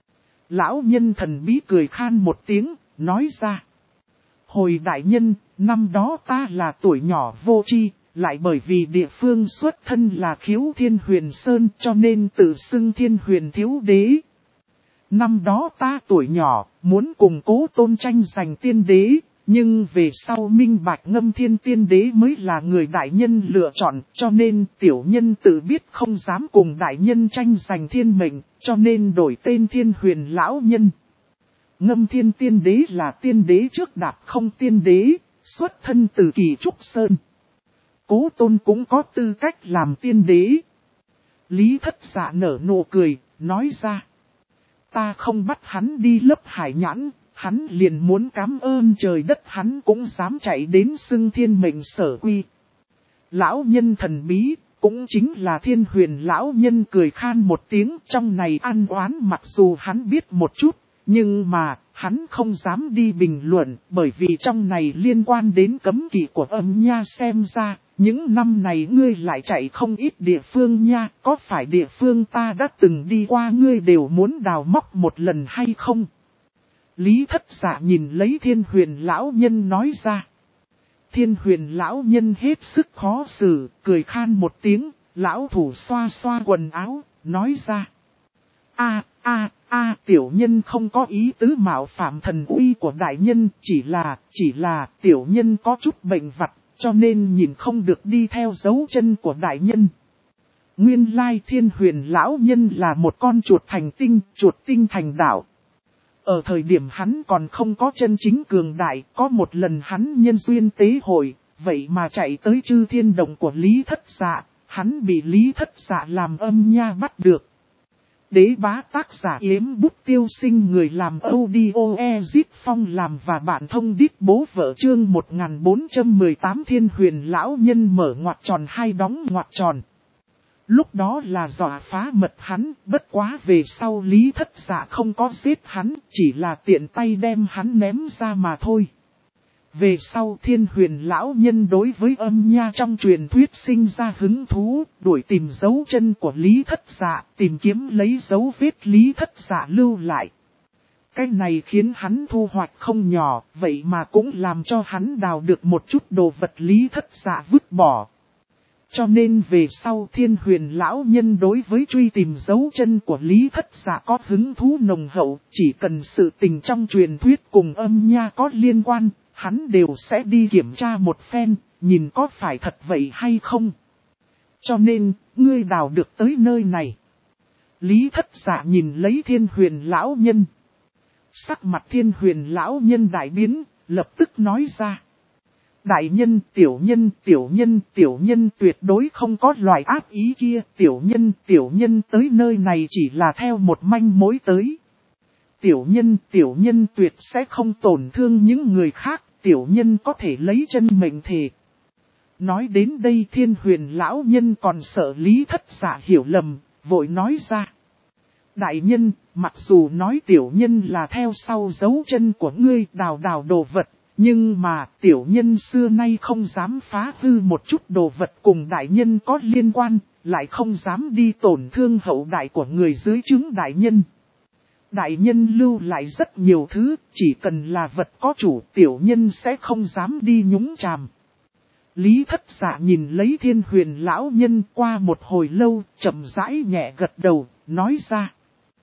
Speaker 1: Lão nhân thần bí cười khan một tiếng, nói ra. Hồi đại nhân, năm đó ta là tuổi nhỏ vô tri, lại bởi vì địa phương xuất thân là Khiếu Thiên Huyền Sơn cho nên tự xưng Thiên Huyền thiếu đế. Năm đó ta tuổi nhỏ, muốn cùng Cố Tôn tranh giành tiên đế, nhưng về sau minh bạch Ngâm Thiên tiên đế mới là người đại nhân lựa chọn, cho nên tiểu nhân tự biết không dám cùng đại nhân tranh giành thiên mệnh, cho nên đổi tên Thiên Huyền lão nhân. Ngâm Thiên tiên đế là tiên đế trước đạp không tiên đế, xuất thân từ Kỳ Trúc Sơn. Cố Tôn cũng có tư cách làm tiên đế. Lý Thất Dạ nở nụ cười, nói ra. Ta không bắt hắn đi lấp hải nhãn, hắn liền muốn cảm ơn trời đất, hắn cũng dám chạy đến xưng thiên mệnh sở quy. Lão nhân thần bí, cũng chính là Thiên Huyền lão nhân cười khan một tiếng, trong này ăn oán mặc dù hắn biết một chút. Nhưng mà, hắn không dám đi bình luận, bởi vì trong này liên quan đến cấm kỵ của âm nha, xem ra, những năm này ngươi lại chạy không ít địa phương nha, có phải địa phương ta đã từng đi qua ngươi đều muốn đào móc một lần hay không? Lý Thất Dạ nhìn lấy Thiên Huyền lão nhân nói ra. Thiên Huyền lão nhân hết sức khó xử, cười khan một tiếng, lão thủ xoa xoa quần áo, nói ra. Tiểu nhân không có ý tứ mạo phạm thần uy của đại nhân, chỉ là tiểu nhân có chút bệnh vặt, cho nên nhìn không được đi theo dấu chân của đại nhân. Nguyên lai Thiên Huyền lão nhân là một con chuột thành tinh, chuột tinh thành đạo. Ở thời điểm hắn còn không có chân chính cường đại, có một lần hắn nhân duyên tế hội, vậy mà chạy tới Chư Thiên Động của Lý Thất Dạ, hắn bị Lý Thất Dạ làm âm nha bắt được. Đế bá tác giả Yếm Bút Tiêu Sinh, người làm audio Ezit Phong làm và bạn thông đít bố vợ, chương 1418. Thiên Huyền lão nhân mở ngoặc tròn hai đóng ngoặc tròn. Lúc đó là dọa phá mật hắn, bất quá về sau Lý Thất Dạ không có giết hắn, chỉ là tiện tay đem hắn ném ra mà thôi. Về sau Thiên Huyền lão nhân đối với âm nha trong truyền thuyết sinh ra hứng thú, đuổi tìm dấu chân của Lý Thất Dạ, tìm kiếm lấy dấu vết Lý Thất Dạ lưu lại. Cái này khiến hắn thu hoạch không nhỏ, vậy mà cũng làm cho hắn đào được một chút đồ vật Lý Thất Dạ vứt bỏ. Cho nên về sau Thiên Huyền lão nhân đối với truy tìm dấu chân của Lý Thất Dạ có hứng thú nồng hậu, chỉ cần sự tình trong truyền thuyết cùng âm nha có liên quan, hắn đều sẽ đi kiểm tra một phen, nhìn có phải thật vậy hay không. Cho nên, ngươi đào được tới nơi này. Lý Thất Dạ nhìn lấy Thiên Huyền lão nhân. Sắc mặt Thiên Huyền lão nhân đại biến, lập tức nói ra. Đại nhân, tiểu nhân tuyệt đối không có loại ác ý kia, tiểu nhân tới nơi này chỉ là theo một manh mối tới. Tiểu nhân tuyệt sẽ không tổn thương những người khác, tiểu nhân có thể lấy chân mệnh thề. Nói đến đây Thiên Huyền lão nhân còn sợ Lý Thất Dạ hiểu lầm, vội nói ra. Đại nhân, mặc dù nói tiểu nhân là theo sau dấu chân của ngươi đào đồ vật, nhưng mà tiểu nhân xưa nay không dám phá hư một chút đồ vật cùng đại nhân có liên quan, lại không dám đi tổn thương hậu đại của người dưới trướng đại nhân. Đại nhân lưu lại rất nhiều thứ, chỉ cần là vật có chủ tiểu nhân sẽ không dám đi nhúng chàm. Lý Thất Dạ nhìn lấy Thiên Huyền lão nhân qua một hồi lâu, chậm rãi nhẹ gật đầu, nói ra.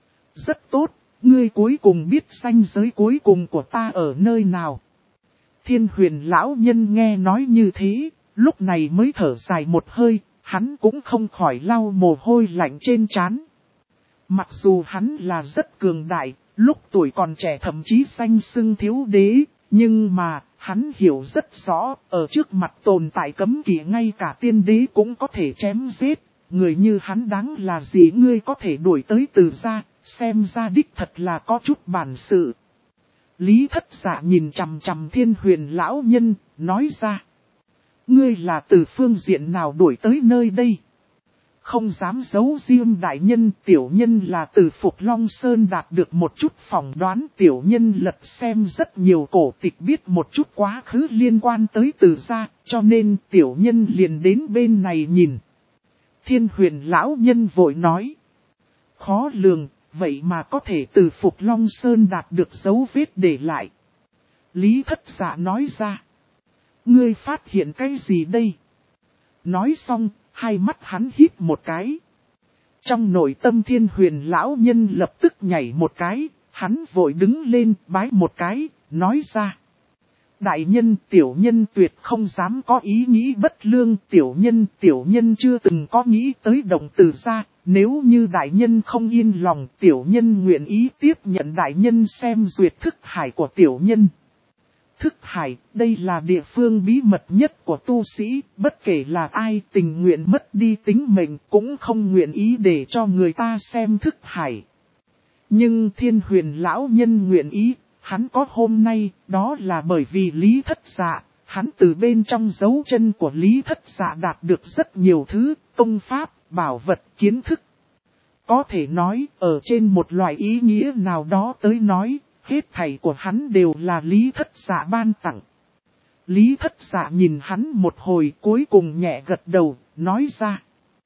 Speaker 1: Rất tốt, ngươi cuối cùng biết ranh giới cuối cùng của ta ở nơi nào. Thiên Huyền lão nhân nghe nói như thế, lúc này mới thở dài một hơi, hắn cũng không khỏi lau mồ hôi lạnh trên trán. Mặc dù hắn là rất cường đại, lúc tuổi còn trẻ thậm chí danh xưng thiếu đế, nhưng mà, hắn hiểu rất rõ, ở trước mặt tồn tại cấm kỵ ngay cả tiên đế cũng có thể chém giết, người như hắn đáng là gì ngươi có thể đuổi tới Từ gia, xem ra đích thật là có chút bản sự. Lý Thất Dạ nhìn chằm chằm Thiên Huyền lão nhân, nói ra. Ngươi là từ phương diện nào đuổi tới nơi đây? Không dám giấu riêng đại nhân, tiểu nhân là từ Phục Long Sơn đạt được một chút phỏng đoán, tiểu nhân lật xem rất nhiều cổ tịch biết một chút quá khứ liên quan tới Từ gia, cho nên tiểu nhân liền đến bên này nhìn. Thiên Huyền lão nhân vội nói. Khó lường, vậy mà có thể từ Phục Long Sơn đạt được dấu vết để lại. Lý Thất Dạ nói ra. Ngươi phát hiện cái gì đây? Nói xong, hai mắt hắn hít một cái. Trong nội tâm Thiên Huyền lão nhân lập tức nhảy một cái, hắn vội đứng lên bái một cái, nói ra. Đại nhân tiểu nhân tuyệt không dám có ý nghĩ bất lương, tiểu nhân chưa từng có nghĩ tới động Từ gia, nếu như đại nhân không yên lòng tiểu nhân nguyện ý tiếp nhận đại nhân xem duyệt thức hải của tiểu nhân. Thức hải, đây là địa phương bí mật nhất của tu sĩ, bất kể là ai tình nguyện mất đi tính mệnh cũng không nguyện ý để cho người ta xem thức hải. Nhưng Thiên Huyền lão nhân nguyện ý, hắn có hôm nay, đó là bởi vì Lý Thất Dạ, hắn từ bên trong dấu chân của Lý Thất Dạ đạt được rất nhiều thứ, công pháp, bảo vật, kiến thức. Có thể nói, ở trên một loại ý nghĩa nào đó tới nói, hết thảy của hắn đều là Lý Thất Dạ ban tặng. Lý Thất Dạ nhìn hắn một hồi cuối cùng nhẹ gật đầu, nói ra.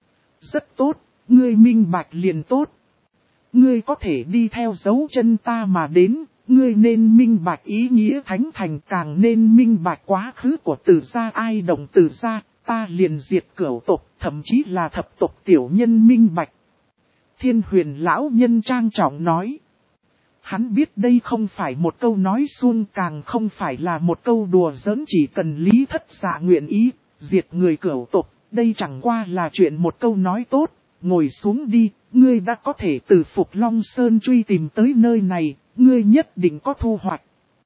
Speaker 1: Rất tốt, ngươi minh bạch liền tốt. Ngươi có thể đi theo dấu chân ta mà đến, ngươi nên minh bạch ý nghĩa thánh thành càng nên minh bạch quá khứ của Từ gia ai động Từ gia, ta liền diệt cửu tộc, thậm chí là thập tộc tiểu nhân minh bạch. Thiên Huyền lão nhân trang trọng nói. Hắn biết đây không phải một câu nói suông càng không phải là một câu đùa giỡn chỉ cần Lý Thất Dạ nguyện ý, diệt người cửu tộc, đây chẳng qua là chuyện một câu nói tốt, ngồi xuống đi, ngươi đã có thể từ Phục Long Sơn truy tìm tới nơi này, ngươi nhất định có thu hoạch.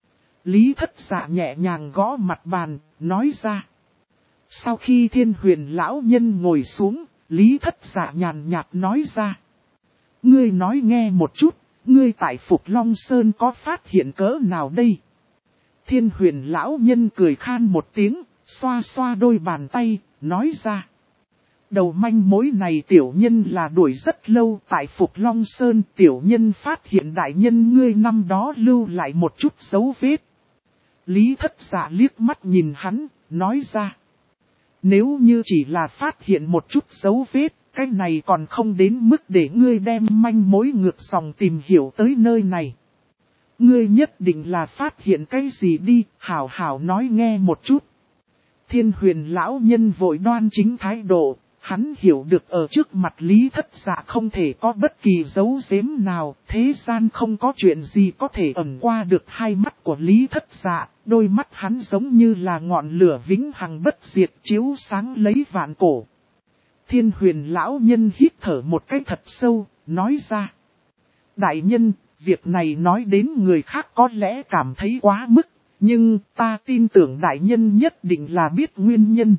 Speaker 1: Lý Thất Dạ nhẹ nhàng gõ mặt bàn, nói ra. Sau khi Thiên Huyền lão nhân ngồi xuống, Lý Thất Dạ nhàn nhạt nói ra. Ngươi nói nghe một chút. Ngươi tại Phục Long Sơn có phát hiện cỡ nào đây? Thiên Huyền lão nhân cười khan một tiếng, xoa xoa đôi bàn tay, nói ra. Đầu manh mối này tiểu nhân là đuổi rất lâu tại Phục Long Sơn. Tiểu nhân phát hiện đại nhân ngươi năm đó lưu lại một chút dấu vết. Lý Thất Dạ liếc mắt nhìn hắn, nói ra. Nếu như chỉ là phát hiện một chút dấu vết, cái này còn không đến mức để ngươi đem manh mối ngược dòng tìm hiểu tới nơi này. Ngươi nhất định là phát hiện cái gì đi, hảo hảo nói nghe một chút. Thiên Huyền lão nhân vội đoan chính thái độ, hắn hiểu được ở trước mặt Lý Thất Dạ không thể có bất kỳ dấu giếm nào, thế gian không có chuyện gì có thể ẩn qua được hai mắt của Lý Thất Dạ, đôi mắt hắn giống như là ngọn lửa vĩnh hằng bất diệt chiếu sáng lấy vạn cổ. Thiên Huyền lão nhân hít thở một cái thật sâu, nói ra. Đại nhân, việc này nói đến người khác có lẽ cảm thấy quá mức, nhưng ta tin tưởng đại nhân nhất định là biết nguyên nhân.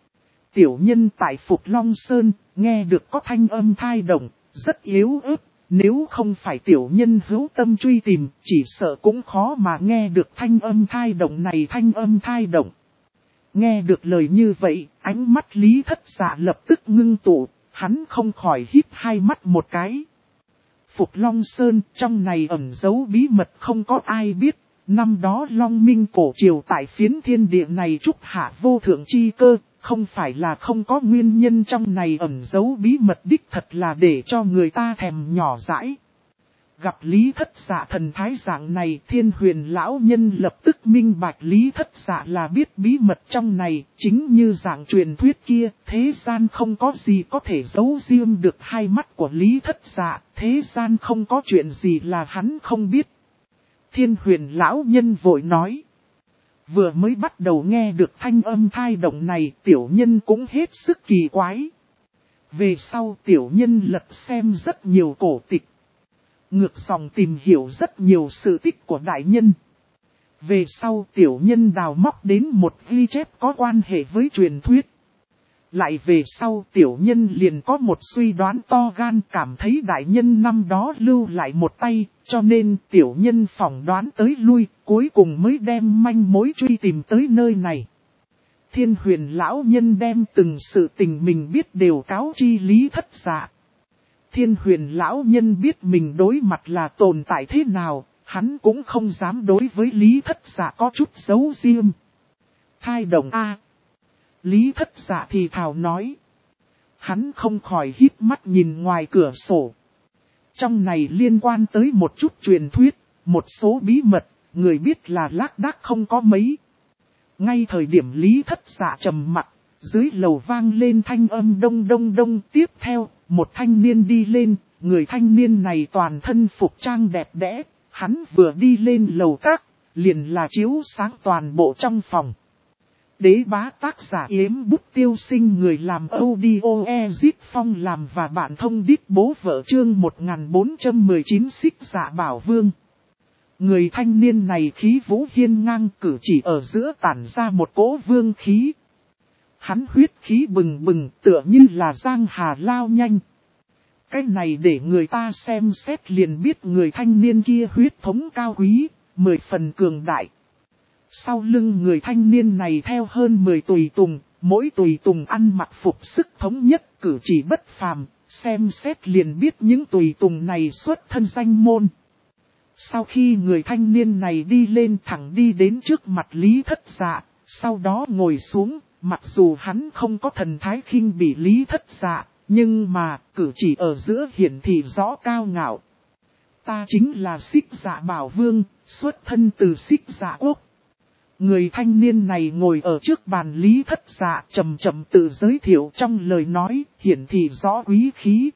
Speaker 1: Tiểu nhân tại Phục Long Sơn, nghe được có thanh âm thai động, rất yếu ớt, nếu không phải tiểu nhân hữu tâm truy tìm, chỉ sợ cũng khó mà nghe được thanh âm thai động này thanh âm thai động. Nghe được lời như vậy, ánh mắt Lý Thất Dạ lập tức ngưng tụ, hắn không khỏi híp hai mắt một cái. Phục Long Sơn trong này ẩn giấu bí mật không có ai biết, năm đó Long Minh cổ triều tại phiến thiên địa này trúc hạ vô thượng chi cơ, không phải là không có nguyên nhân trong này ẩn giấu bí mật đích thật là để cho người ta thèm nhỏ dãi. Gặp Lý Thất Dạ thần thái dạng này, Thiên Huyền lão nhân lập tức minh bạch Lý Thất Dạ là biết bí mật trong này, chính như dạng truyền thuyết kia, thế gian không có gì có thể giấu riêng được hai mắt của Lý Thất Dạ, thế gian không có chuyện gì là hắn không biết. Thiên Huyền lão nhân vội nói, vừa mới bắt đầu nghe được thanh âm thai động này, tiểu nhân cũng hết sức kỳ quái. Về sau tiểu nhân lật xem rất nhiều cổ tịch. Ngược dòng tìm hiểu rất nhiều sự tích của đại nhân. Về sau tiểu nhân đào móc đến một ghi chép có quan hệ với truyền thuyết. Lại về sau tiểu nhân liền có một suy đoán to gan cảm thấy đại nhân năm đó lưu lại một tay, cho nên tiểu nhân phỏng đoán tới lui, cuối cùng mới đem manh mối truy tìm tới nơi này. Thiên Huyền lão nhân đem từng sự tình mình biết đều cáo chi Lý Thất Dạ. Thiên Huyền lão nhân biết mình đối mặt là tồn tại thế nào, hắn cũng không dám đối với Lý Thất Dạ có chút giấu riêng. Thai đồng A. Lý Thất Dạ thì thào nói. Hắn không khỏi híp mắt nhìn ngoài cửa sổ. Trong này liên quan tới một chút truyền thuyết, một số bí mật, người biết là lác đác không có mấy. Ngay thời điểm Lý Thất Dạ trầm mặt, dưới lầu vang lên thanh âm đông đông đông, tiếp theo, một thanh niên đi lên, người thanh niên này toàn thân phục trang đẹp đẽ, hắn vừa đi lên lầu các, liền là chiếu sáng toàn bộ trong phòng. Đế bá tác giả Yếm Bút Tiêu Sinh, người làm audio Ezit Phong làm và bạn thông đít bố vợ chương 1419 Xích Dạ Bảo Vương. Người thanh niên này khí vũ hiên ngang, cử chỉ ở giữa tản ra một cỗ vương khí. Hắn huyết khí bừng bừng tựa như là giang hà lao nhanh. Cái này để người ta xem xét liền biết người thanh niên kia huyết thống cao quý, 10 phần cường đại. Sau lưng người thanh niên này theo hơn 10 tùy tùng, mỗi tùy tùng ăn mặc phục sức thống nhất, cử chỉ bất phàm, xem xét liền biết những tùy tùng này xuất thân danh môn. Sau khi người thanh niên này đi lên thẳng đi đến trước mặt Lý Thất Dạ, sau đó ngồi xuống, mặc dù hắn không có thần thái khinh bỉ Lý Thất Dạ, nhưng mà cử chỉ ở giữa hiển thị rõ cao ngạo. Ta chính là Xích Dạ Bảo Vương, xuất thân từ Xích Dạ Quốc. Người thanh niên này ngồi ở trước bàn Lý Thất Dạ chậm chậm tự giới thiệu trong lời nói, hiển thị rõ quý khí.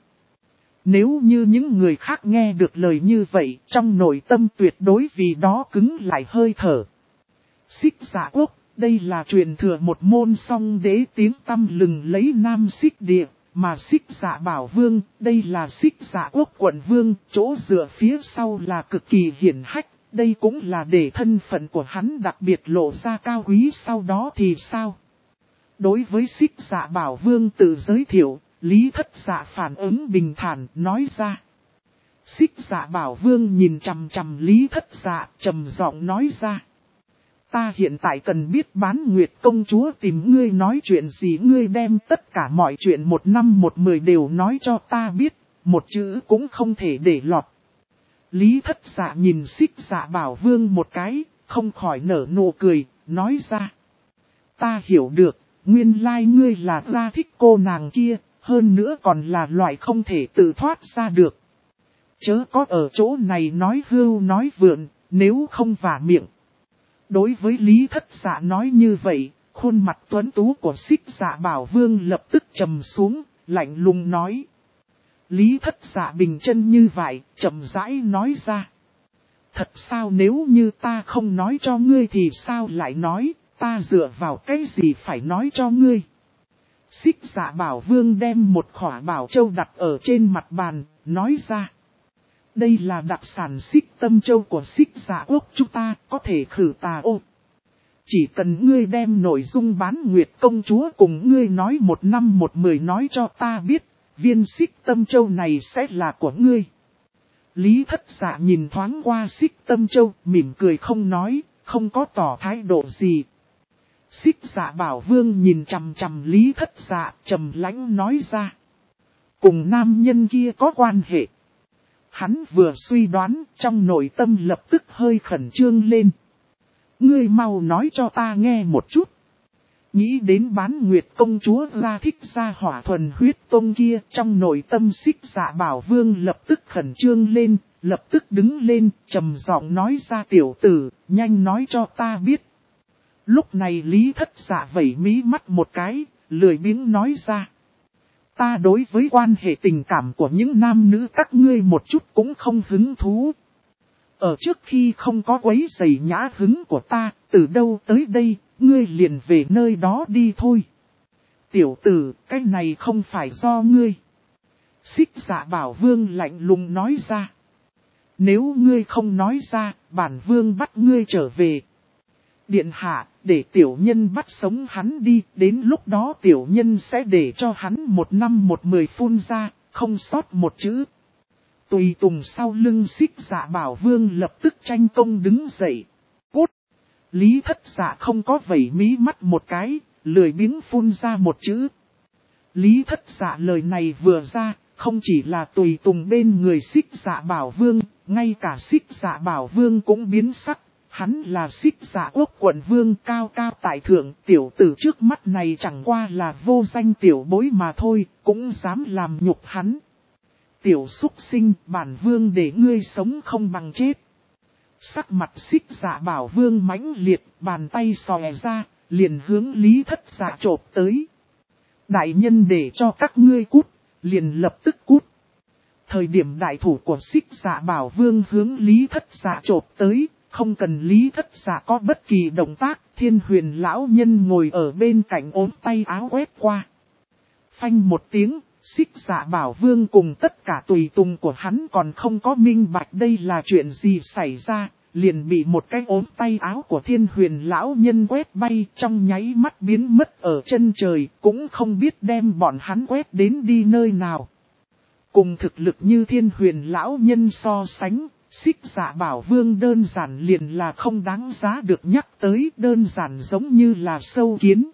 Speaker 1: Nếu như những người khác nghe được lời như vậy, trong nội tâm tuyệt đối vì đó cứng lại hơi thở. Xích Dạ Quốc, đây là truyền thừa một môn song đế tiếng tăm lừng lấy Nam Xích Địa, mà Xích Dạ Bảo Vương, đây là Xích Dạ Quốc quận vương, chỗ dựa phía sau là cực kỳ hiển hách. Đây cũng là để thân phận của hắn đặc biệt lộ ra cao quý, sau đó thì sao? Đối với Xích Dạ Bảo Vương tự giới thiệu, Lý Thất Dạ phản ứng bình thản nói ra. Xích Dạ Bảo Vương nhìn chằm chằm Lý Thất Dạ trầm giọng nói ra. Ta hiện tại cần biết Bán Nguyệt công chúa tìm ngươi nói chuyện gì, ngươi đem tất cả mọi chuyện 1 năm 1 10 đều nói cho ta biết, một chữ cũng không thể để lọt. Lý Thất Dạ nhìn Xích Dạ Bảo Vương một cái, không khỏi nở nụ cười, nói ra. Ta hiểu được, nguyên lai ngươi là ra thích cô nàng kia, hơn nữa còn là loại không thể tự thoát ra được. Chớ có ở chỗ này nói hưu nói vượn, nếu không vả miệng. Đối với Lý Thất Dạ nói như vậy, khuôn mặt tuấn tú của Xích Dạ Bảo Vương lập tức trầm xuống, lạnh lùng nói. Lý Thất Dạ bình chân như vậy, chậm rãi nói ra. Thật sao nếu như ta không nói cho ngươi thì sao lại nói, ta dựa vào cái gì phải nói cho ngươi. Xích Dạ Bảo Vương đem một khỏa bảo châu đặt ở trên mặt bàn, nói ra. Đây là đặc sản Xích Tâm Châu của Xích Dạ Quốc chúng ta, có thể khử tà ô. Chỉ cần ngươi đem nội dung bán Nguyệt công chúa cùng ngươi nói 1 năm 1 10 nói cho ta biết, viên Xích Tâm Châu này sẽ là của ngươi. Lý Thất Dạ nhìn thoáng qua Xích Tâm Châu, mỉm cười không nói, không có tỏ thái độ gì. Xích Dạ Bảo Vương nhìn chằm chằm Lý Thất Dạ, trầm lãnh nói ra. Cùng nam nhân kia có quan hệ. Hắn vừa suy đoán, trong nội tâm lập tức hơi khẩn trương lên. Ngươi mau nói cho ta nghe một chút. Nghĩ đến bán Nguyệt công chúa ra thích ra hỏa thuần huyết tông kia, trong nội tâm Xích Dạ Bảo Vương lập tức khẩn trương lên, lập tức đứng lên, trầm giọng nói ra tiểu tử, nhanh nói cho ta biết. Lúc này Lý Thất Dạ vẩy mí mắt một cái, lười biếng nói ra. Ta đối với quan hệ tình cảm của những nam nữ các ngươi một chút cũng không hứng thú. Ở trước khi không có quấy rầy nhã hứng của ta, từ đâu tới đây, ngươi liền về nơi đó đi thôi. Tiểu tử, cái này không phải do ngươi. Xích Dạ Bảo Vương lạnh lùng nói ra. Nếu ngươi không nói ra, bản vương bắt ngươi trở về. Điện hạ, để tiểu nhân bắt sống hắn đi, đến lúc đó tiểu nhân sẽ để cho hắn 1 năm 1 10 phun ra, không sót một chữ. Tùy tùng sau lưng Xích Dạ Bảo Vương lập tức tranh công đứng dậy. Cút! Lý Thất Dạ không có vẩy mí mắt một cái, lười biếng phun ra một chữ. Lý Thất Dạ lời này vừa ra, không chỉ là tùy tùng bên người Xích Dạ Bảo Vương, ngay cả Xích Dạ Bảo Vương cũng biến sắc. Hắn là Xích Dạ Quốc quận vương cao cao tại thượng, tiểu tử trước mắt này chẳng qua là vô danh tiểu bối mà thôi, cũng dám làm nhục hắn. Tiểu súc sinh, bản vương để ngươi sống không bằng chết. Sắc mặt Xích Dạ Bảo Vương mãnh liệt, bàn tay xòe ra, liền hướng Lý Thất Dạ chộp tới. Đại nhân để cho các ngươi cút, liền lập tức cút. Thời điểm đại thủ của Xích Dạ Bảo Vương hướng Lý Thất Dạ chộp tới, không cần Lý Thất Dạ có bất kỳ động tác, Thiên Huyền lão nhân ngồi ở bên cạnh ốm tay áo quét qua. Phanh một tiếng, Xích Dạ Bảo Vương cùng tất cả tùy tùng của hắn còn không có minh bạch đây là chuyện gì xảy ra, liền bị một cái ốm tay áo của Thiên Huyền lão nhân quét bay, trong nháy mắt biến mất ở chân trời, cũng không biết đem bọn hắn quét đến đi nơi nào. Cùng thực lực như Thiên Huyền lão nhân so sánh, Xích Dạ Bảo Vương đơn giản liền là không đáng giá được nhắc tới, đơn giản giống như là sâu kiến.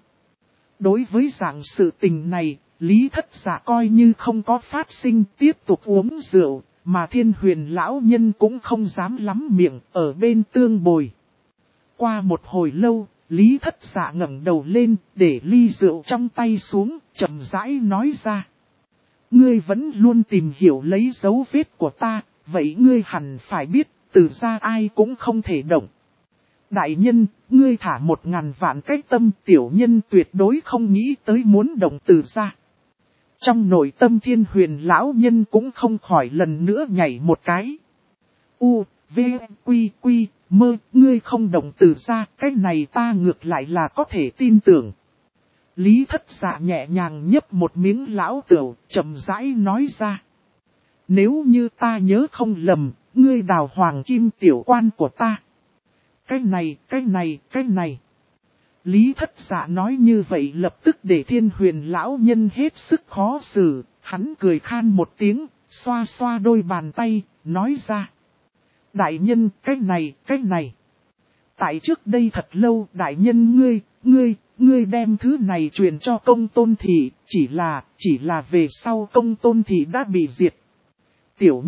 Speaker 1: Đối với dạng sự tình này, Lý Thất Dạ coi như không có phát sinh, tiếp tục uống rượu, mà Thiên Huyền lão nhân cũng không dám lắm miệng, ở bên tương bồi. Qua một hồi lâu, Lý Thất Dạ ngẩng đầu lên, để ly rượu trong tay xuống, chậm rãi nói ra. Ngươi vẫn luôn tìm hiểu lấy dấu vết của ta, vậy ngươi hẳn phải biết, từ ra ai cũng không thể động. Đại nhân, ngươi thả 1000 vạn cái tâm, tiểu nhân tuyệt đối không nghĩ tới muốn động từ ra. Trong nội tâm Thiên Huyền lão nhân cũng không khỏi lần nữa nhảy một cái. U, V, Quy, Quy, Mơ, ngươi không động từ ra, cái này ta ngược lại là có thể tin tưởng. Lý Thất Dạ nhẹ nhàng nhấp một miếng lão tửu, chậm rãi nói ra. Nếu như ta nhớ không lầm, ngươi đào hoàng kim tiểu quan của ta. Cái này. Lý Thất Dạ nói như vậy lập tức để Thiên Huyền lão nhân hết sức khó xử, hắn cười khan một tiếng, xoa xoa đôi bàn tay, nói ra. Đại nhân, cái này. Tại trước đây thật lâu, đại nhân ngươi đem thứ này truyền cho Công Tôn Thị, chỉ là về sau Công Tôn Thị đã bị diệt. Tiểu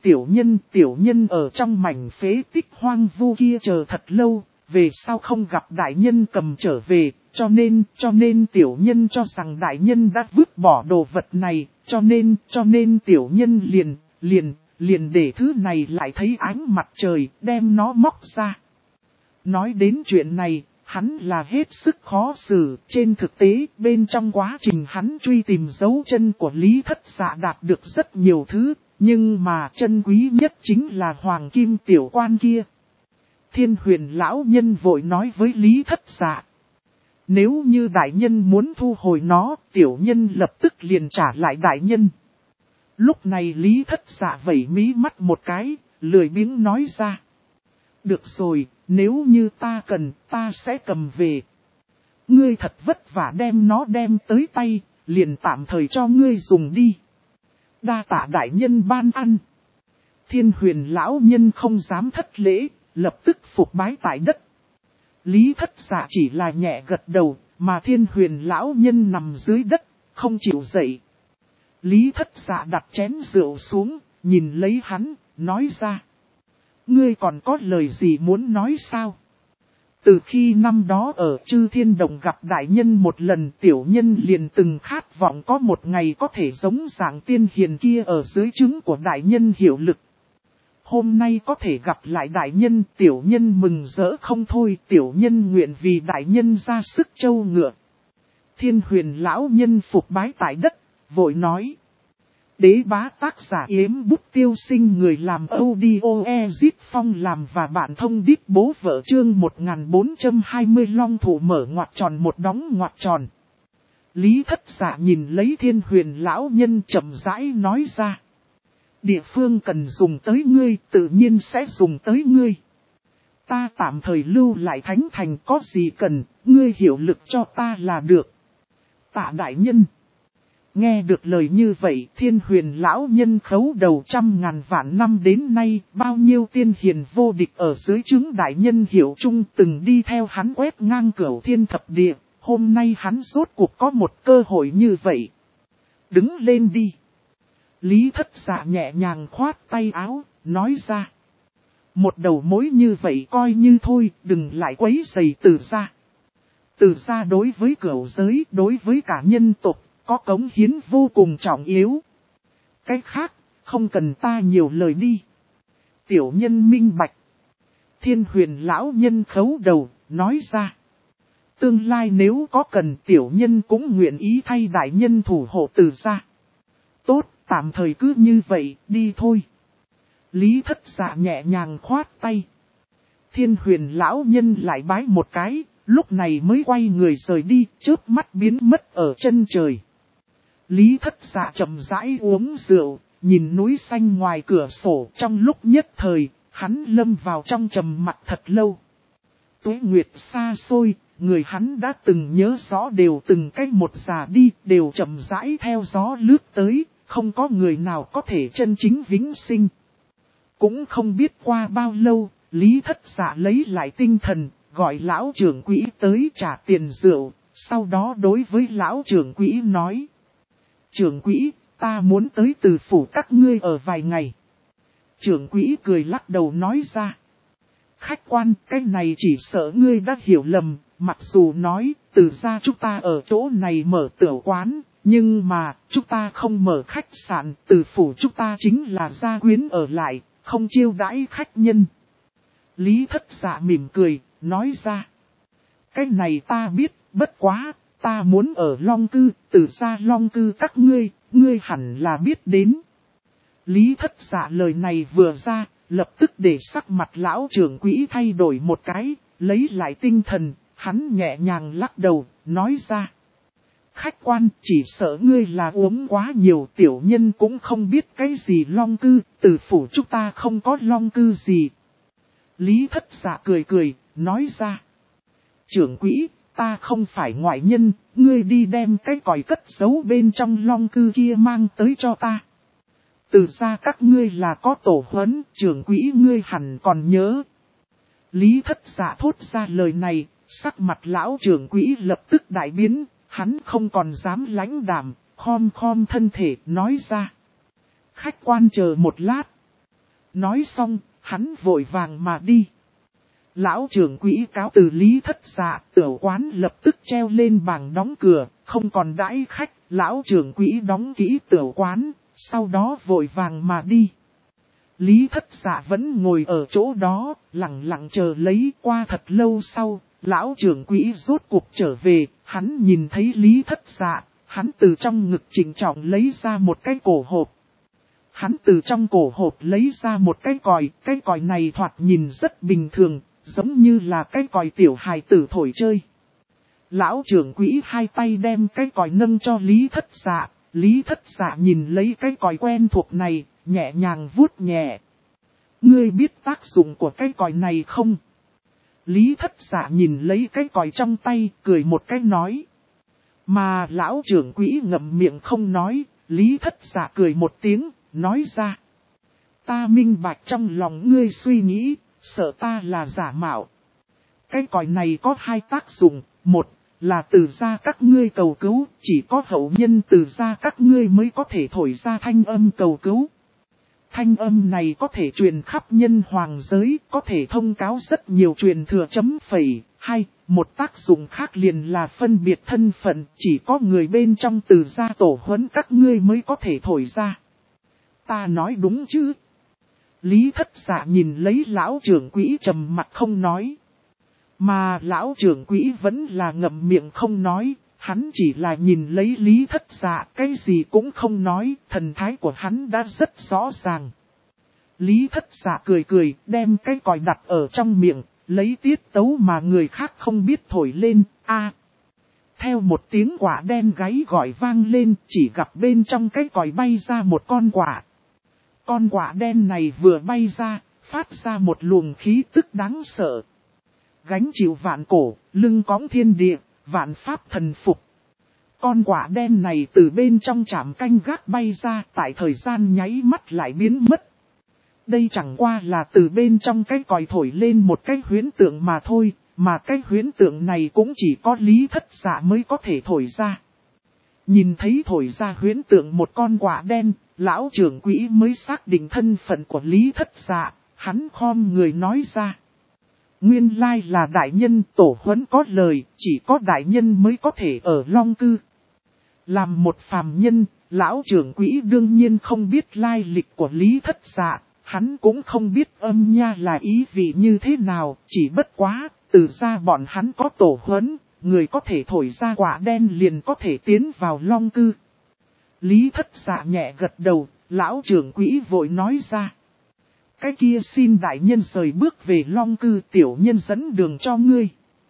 Speaker 1: nhân ở trong mảnh phế tích hoang vu kia chờ thật lâu, về sau không gặp đại nhân cầm trở về, cho nên tiểu nhân cho rằng đại nhân đã vứt bỏ đồ vật này, cho nên tiểu nhân liền để thứ này lại thấy ánh mặt trời, đem nó móc ra. Nói đến chuyện này, hắn là hết sức khó xử, trên thực tế, bên trong quá trình hắn truy tìm dấu chân của Lý Thất Dạ đạt được rất nhiều thứ, nhưng mà chân quý nhất chính là hoàng kim tiểu quan kia. Thiên Huyền lão nhân vội nói với Lý Thất Dạ. Nếu như đại nhân muốn thu hồi nó, tiểu nhân lập tức liền trả lại đại nhân. Lúc này Lý Thất Dạ vẩy mí mắt một cái, lười biếng nói ra. Được rồi, nếu như ta cần, ta sẽ cầm về. Ngươi thật vất vả đem nó đem tới tay, liền tạm thời cho ngươi dùng đi. Đa tạ đại nhân ban ăn. Thiên Huyền lão nhân không dám thất lễ, lập tức phục bái tại đất. Lý Thất Dạ chỉ là nhẹ gật đầu, mà Thiên Huyền lão nhân nằm dưới đất, không chịu dậy. Lý Thất Dạ đặt chén rượu xuống, nhìn lấy hắn, nói ra. Ngươi còn có lời gì muốn nói sao? Từ khi năm đó ở Chư Thiên Đồng gặp đại nhân một lần, tiểu nhân liền từng khát vọng có một ngày có thể giống dạng tiên hiền kia ở dưới trướng của đại nhân hiệu lực. Hôm nay có thể gặp lại đại nhân, tiểu nhân mừng rỡ không thôi, tiểu nhân nguyện vì đại nhân ra sức trâu ngựa. Thiên Huyền lão nhân phục bái tại đất, vội nói. Đế bá tác giả Yếm Bút Tiêu Sinh, người làm audio Ezit Phong làm và bạn thông đít bố vợ, chương 1420 long thủ mở ngoặc tròn một đóng ngoặc tròn. Lý Thất Dạ nhìn lấy Thiên Huyền lão nhân chậm rãi nói ra. Địa phương cần dùng tới ngươi, tự nhiên sẽ dùng tới ngươi. Ta tạm thời lưu lại Thánh Thành, có gì cần, ngươi hiệu lực cho ta là được. Tạ đại nhân. Nghe được lời như vậy, Thiên Huyền lão nhân khấu đầu 100.000 vạn năm đến nay, bao nhiêu tiên hiền vô địch ở dưới trướng đại nhân hiểu chung từng đi theo hắn quét ngang cửu thiên thập địa, hôm nay hắn rốt cuộc có một cơ hội như vậy. Đứng lên đi. Lý Thất Dạ nhẹ nhàng khoát tay áo, nói ra. Một đầu mối như vậy coi như thôi, đừng lại quấy rầy Từ gia. Từ gia đối với cửu giới, đối với cả nhân tộc, có cống hiến vô cùng trọng yếu. Cái khác, không cần ta nhiều lời đi. Tiểu nhân minh bạch. Thiên Huyền lão nhân khấu đầu, nói ra. Tương lai nếu có cần, tiểu nhân cũng nguyện ý thay đại nhân thủ hộ Từ gia. Tốt, tạm thời cứ như vậy, đi thôi. Lý Thất Dạ nhẹ nhàng khoát tay. Thiên Huyền lão nhân lại bái một cái, lúc này mới quay người rời đi, chớp mắt biến mất ở chân trời. Lý Thất Dạ chậm rãi uống rượu, nhìn núi xanh ngoài cửa sổ, trong lúc nhất thời, hắn lâm vào trong trầm mặc thật lâu. Tuế nguyệt xa xôi, người hắn đã từng nhớ rõ đều từng cách một già đi, đều chậm rãi theo gió lướt tới, không có người nào có thể chân chính vĩnh sinh. Cũng không biết qua bao lâu, Lý Thất Dạ lấy lại tinh thần, gọi lão trưởng quỹ tới trả tiền rượu, sau đó đối với lão trưởng quỹ nói. Trưởng quỹ, ta muốn tới Từ phủ các ngươi ở vài ngày. Trưởng quỹ cười lắc đầu nói ra. Khách quan, cái này chỉ sợ ngươi đã hiểu lầm, mặc dù nói, Từ gia chúng ta ở chỗ này mở tiểu quán, nhưng mà, chúng ta không mở khách sạn, Từ phủ chúng ta chính là gia quyến ở lại, không chiêu đãi khách nhân. Lý Thất Dạ mỉm cười, nói ra. Cái này ta biết, bất quá, ta muốn ở Long Cư, Từ gia Long Cư các ngươi hẳn là biết đến. Lý Thất Dạ lời này vừa ra, lập tức để sắc mặt lão trưởng quỹ thay đổi một cái, lấy lại tinh thần, hắn nhẹ nhàng lắc đầu, nói ra. Khách quan, chỉ sợ ngươi là uống quá nhiều, tiểu nhân cũng không biết cái gì Long Cư, Từ phủ chúng ta không có Long Cư gì. Lý Thất Dạ cười cười, nói ra. Trưởng quỹ, ta không phải ngoại nhân, ngươi đi đem cái còi cất giấu bên trong Long Cư kia mang tới cho ta. Từ ra các ngươi là có tổ huấn, trưởng quỹ ngươi hẳn còn nhớ. Lý Thất Dạ thốt ra lời này, sắc mặt lão trưởng quỹ lập tức đại biến, hắn không còn dám lãnh đạm, khom thân thể, nói ra. Khách quan chờ một lát. Nói xong, hắn vội vàng mà đi. Lão trưởng quỹ cáo từ Lý Thất Dạ, tiểu quán lập tức treo lên bảng đóng cửa, không còn đãi khách, lão trưởng quỹ đóng kỹ tiểu quán, sau đó vội vàng mà đi. Lý Thất Dạ vẫn ngồi ở chỗ đó, lặng lặng chờ lấy. Qua thật lâu sau, lão trưởng quỹ rốt cuộc trở về, hắn nhìn thấy Lý Thất Dạ, hắn từ trong ngực trịnh trọng lấy ra một cái cổ hộp. Hắn từ trong cổ hộp lấy ra một cái còi này thoạt nhìn rất bình thường, giống như là cái còi tiểu hài tử thổi chơi. Lão trưởng quỹ hai tay đem cái còi nâng cho Lý Thất Dạ, Lý Thất Dạ nhìn lấy cái còi quen thuộc này, nhẹ nhàng vuốt nhẹ. Ngươi biết tác dụng của cái còi này không? Lý Thất Dạ nhìn lấy cái còi trong tay, cười một cái nói. Mà lão trưởng quỹ ngậm miệng không nói, Lý Thất Dạ cười một tiếng, nói ra. Ta minh bạch trong lòng ngươi suy nghĩ, sợ ta là giả mạo. Cái còi này có hai tác dụng, một là từ gia các ngươi cầu cứu, chỉ có hậu nhân từ gia các ngươi mới có thể thổi ra thanh âm cầu cứu. Thanh âm này có thể truyền khắp nhân hoàng giới, có thể thông cáo rất nhiều truyền thừa chấm phẩy. Hai, một tác dụng khác liền là phân biệt thân phận, chỉ có người bên trong từ gia tổ huấn các ngươi mới có thể thổi ra. Ta nói đúng chứ? Lý Thất Dạ nhìn lấy lão trưởng quỹ trầm mặt không nói. Mà lão trưởng quỹ vẫn là ngậm miệng không nói, hắn chỉ là nhìn lấy Lý Thất Dạ, cái gì cũng không nói, thần thái của hắn đã rất rõ ràng. Lý Thất Dạ cười cười, đem cái còi đặt ở trong miệng, lấy tiết tấu mà người khác không biết thổi lên, a. Theo một tiếng quả đen gáy gọi vang lên, chỉ gặp bên trong cái còi bay ra một con quạ. Con quạ đen này vừa bay ra, phát ra một luồng khí tức đáng sợ. Gánh chịu vạn cổ, lưng cõng thiên địa, vạn pháp thần phục. Con quạ đen này từ bên trong trạm canh gác bay ra, tại thời gian nháy mắt lại biến mất. Đây chẳng qua là từ bên trong cái còi thổi lên một cái huyễn tượng mà thôi, mà cái huyễn tượng này cũng chỉ có Lý Thất Dạ mới có thể thổi ra. Nhìn thấy thổi ra huyễn tượng một con quạ đen, lão trưởng quỹ mới xác định thân phận của Lý Thất Dạ, hắn khom người nói ra. Nguyên lai là đại nhân, tổ huấn có lời, chỉ có đại nhân mới có thể ở Long Cư. Làm một phàm nhân, lão trưởng quỹ đương nhiên không biết lai lịch của Lý Thất Dạ, hắn cũng không biết âm nha là ý vị như thế nào, chỉ bất quá, từ ra bọn hắn có tổ huấn, người có thể thổi ra quả đen liền có thể tiến vào Long Cư. Lý Thất Dạ nhẹ gật đầu, lão trưởng quỹ vội nói ra. Cái kia xin đại nhân rời bước về Long Cư, tiểu nhân dẫn đường cho ngươi.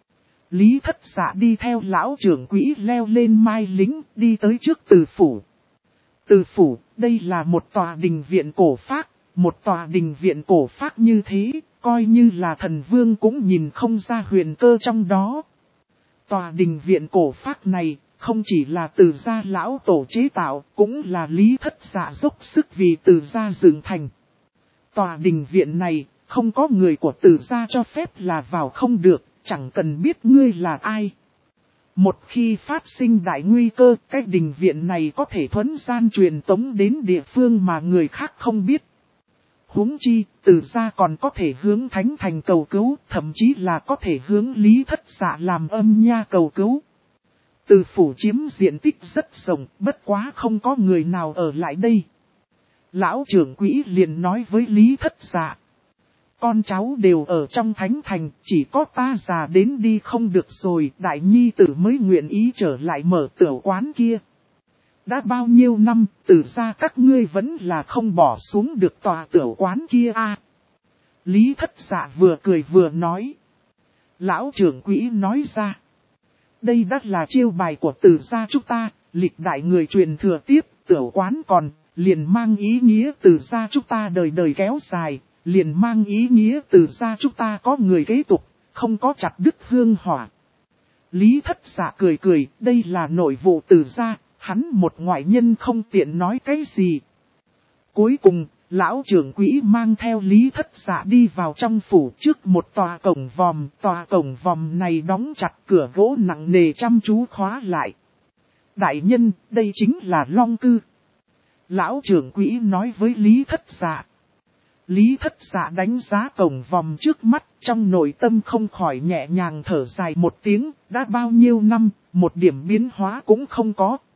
Speaker 1: Lý Thất Dạ đi theo lão trưởng quỹ leo lên mai lính, đi tới trước Từ Phủ. Từ Phủ, đây là một tòa đình viện cổ phác, một tòa đình viện cổ phác như thế, coi như là thần vương cũng nhìn không ra huyền cơ trong đó. Tòa đình viện cổ phác này, không chỉ là Từ gia lão tổ chế tạo, cũng là Lý Thất Dạ dốc sức vì Từ gia dựng thành. Tòa đình viện này, không có người của Từ gia cho phép là vào không được, chẳng cần biết ngươi là ai. Một khi phát sinh đại nguy cơ, cái đình viện này có thể thuấn gian truyền tống đến địa phương mà người khác không biết. Huống chi, Từ gia còn có thể hướng Thánh Thành cầu cứu, thậm chí là có thể hướng Lý Thất Dạ làm âm nha cầu cứu. Từ Phủ chiếm diện tích rất rộng, bất quá không có người nào ở lại đây. Lão trưởng quỹ liền nói với Lý Thất Dạ. Con cháu đều ở trong Thánh Thành, chỉ có ta già đến đi không được rồi, đại nhi tử mới nguyện ý trở lại mở tiểu quán kia. Đã bao nhiêu năm, Từ gia các ngươi vẫn là không bỏ xuống được tòa tiểu quán kia à. Lý Thất Dạ vừa cười vừa nói. Lão trưởng quỹ nói ra. Đây đã là chiêu bài của Từ gia chúng ta, lịch đại người truyền thừa tiếp, tiểu quán còn, liền mang ý nghĩa Từ gia chúng ta đời đời kéo dài, liền mang ý nghĩa Từ gia chúng ta có người kế tục, không có chặt đứt hương hỏa. Lý Thất Dạ cười cười, đây là nội vụ Từ gia, hắn một ngoại nhân không tiện nói cái gì. Cuối cùng, lão trưởng quỹ mang theo Lý Thất Dạ đi vào trong phủ trước một tòa cổng vòm này đóng chặt, cửa gỗ nặng nề chăm chú khóa lại. Đại nhân, đây chính là Long Cư. Lão trưởng quỹ nói với Lý Thất Dạ. Lý Thất Dạ đánh giá cổng vòm trước mắt, trong nội tâm không khỏi nhẹ nhàng thở dài một tiếng, đã bao nhiêu năm, một điểm biến hóa cũng không có.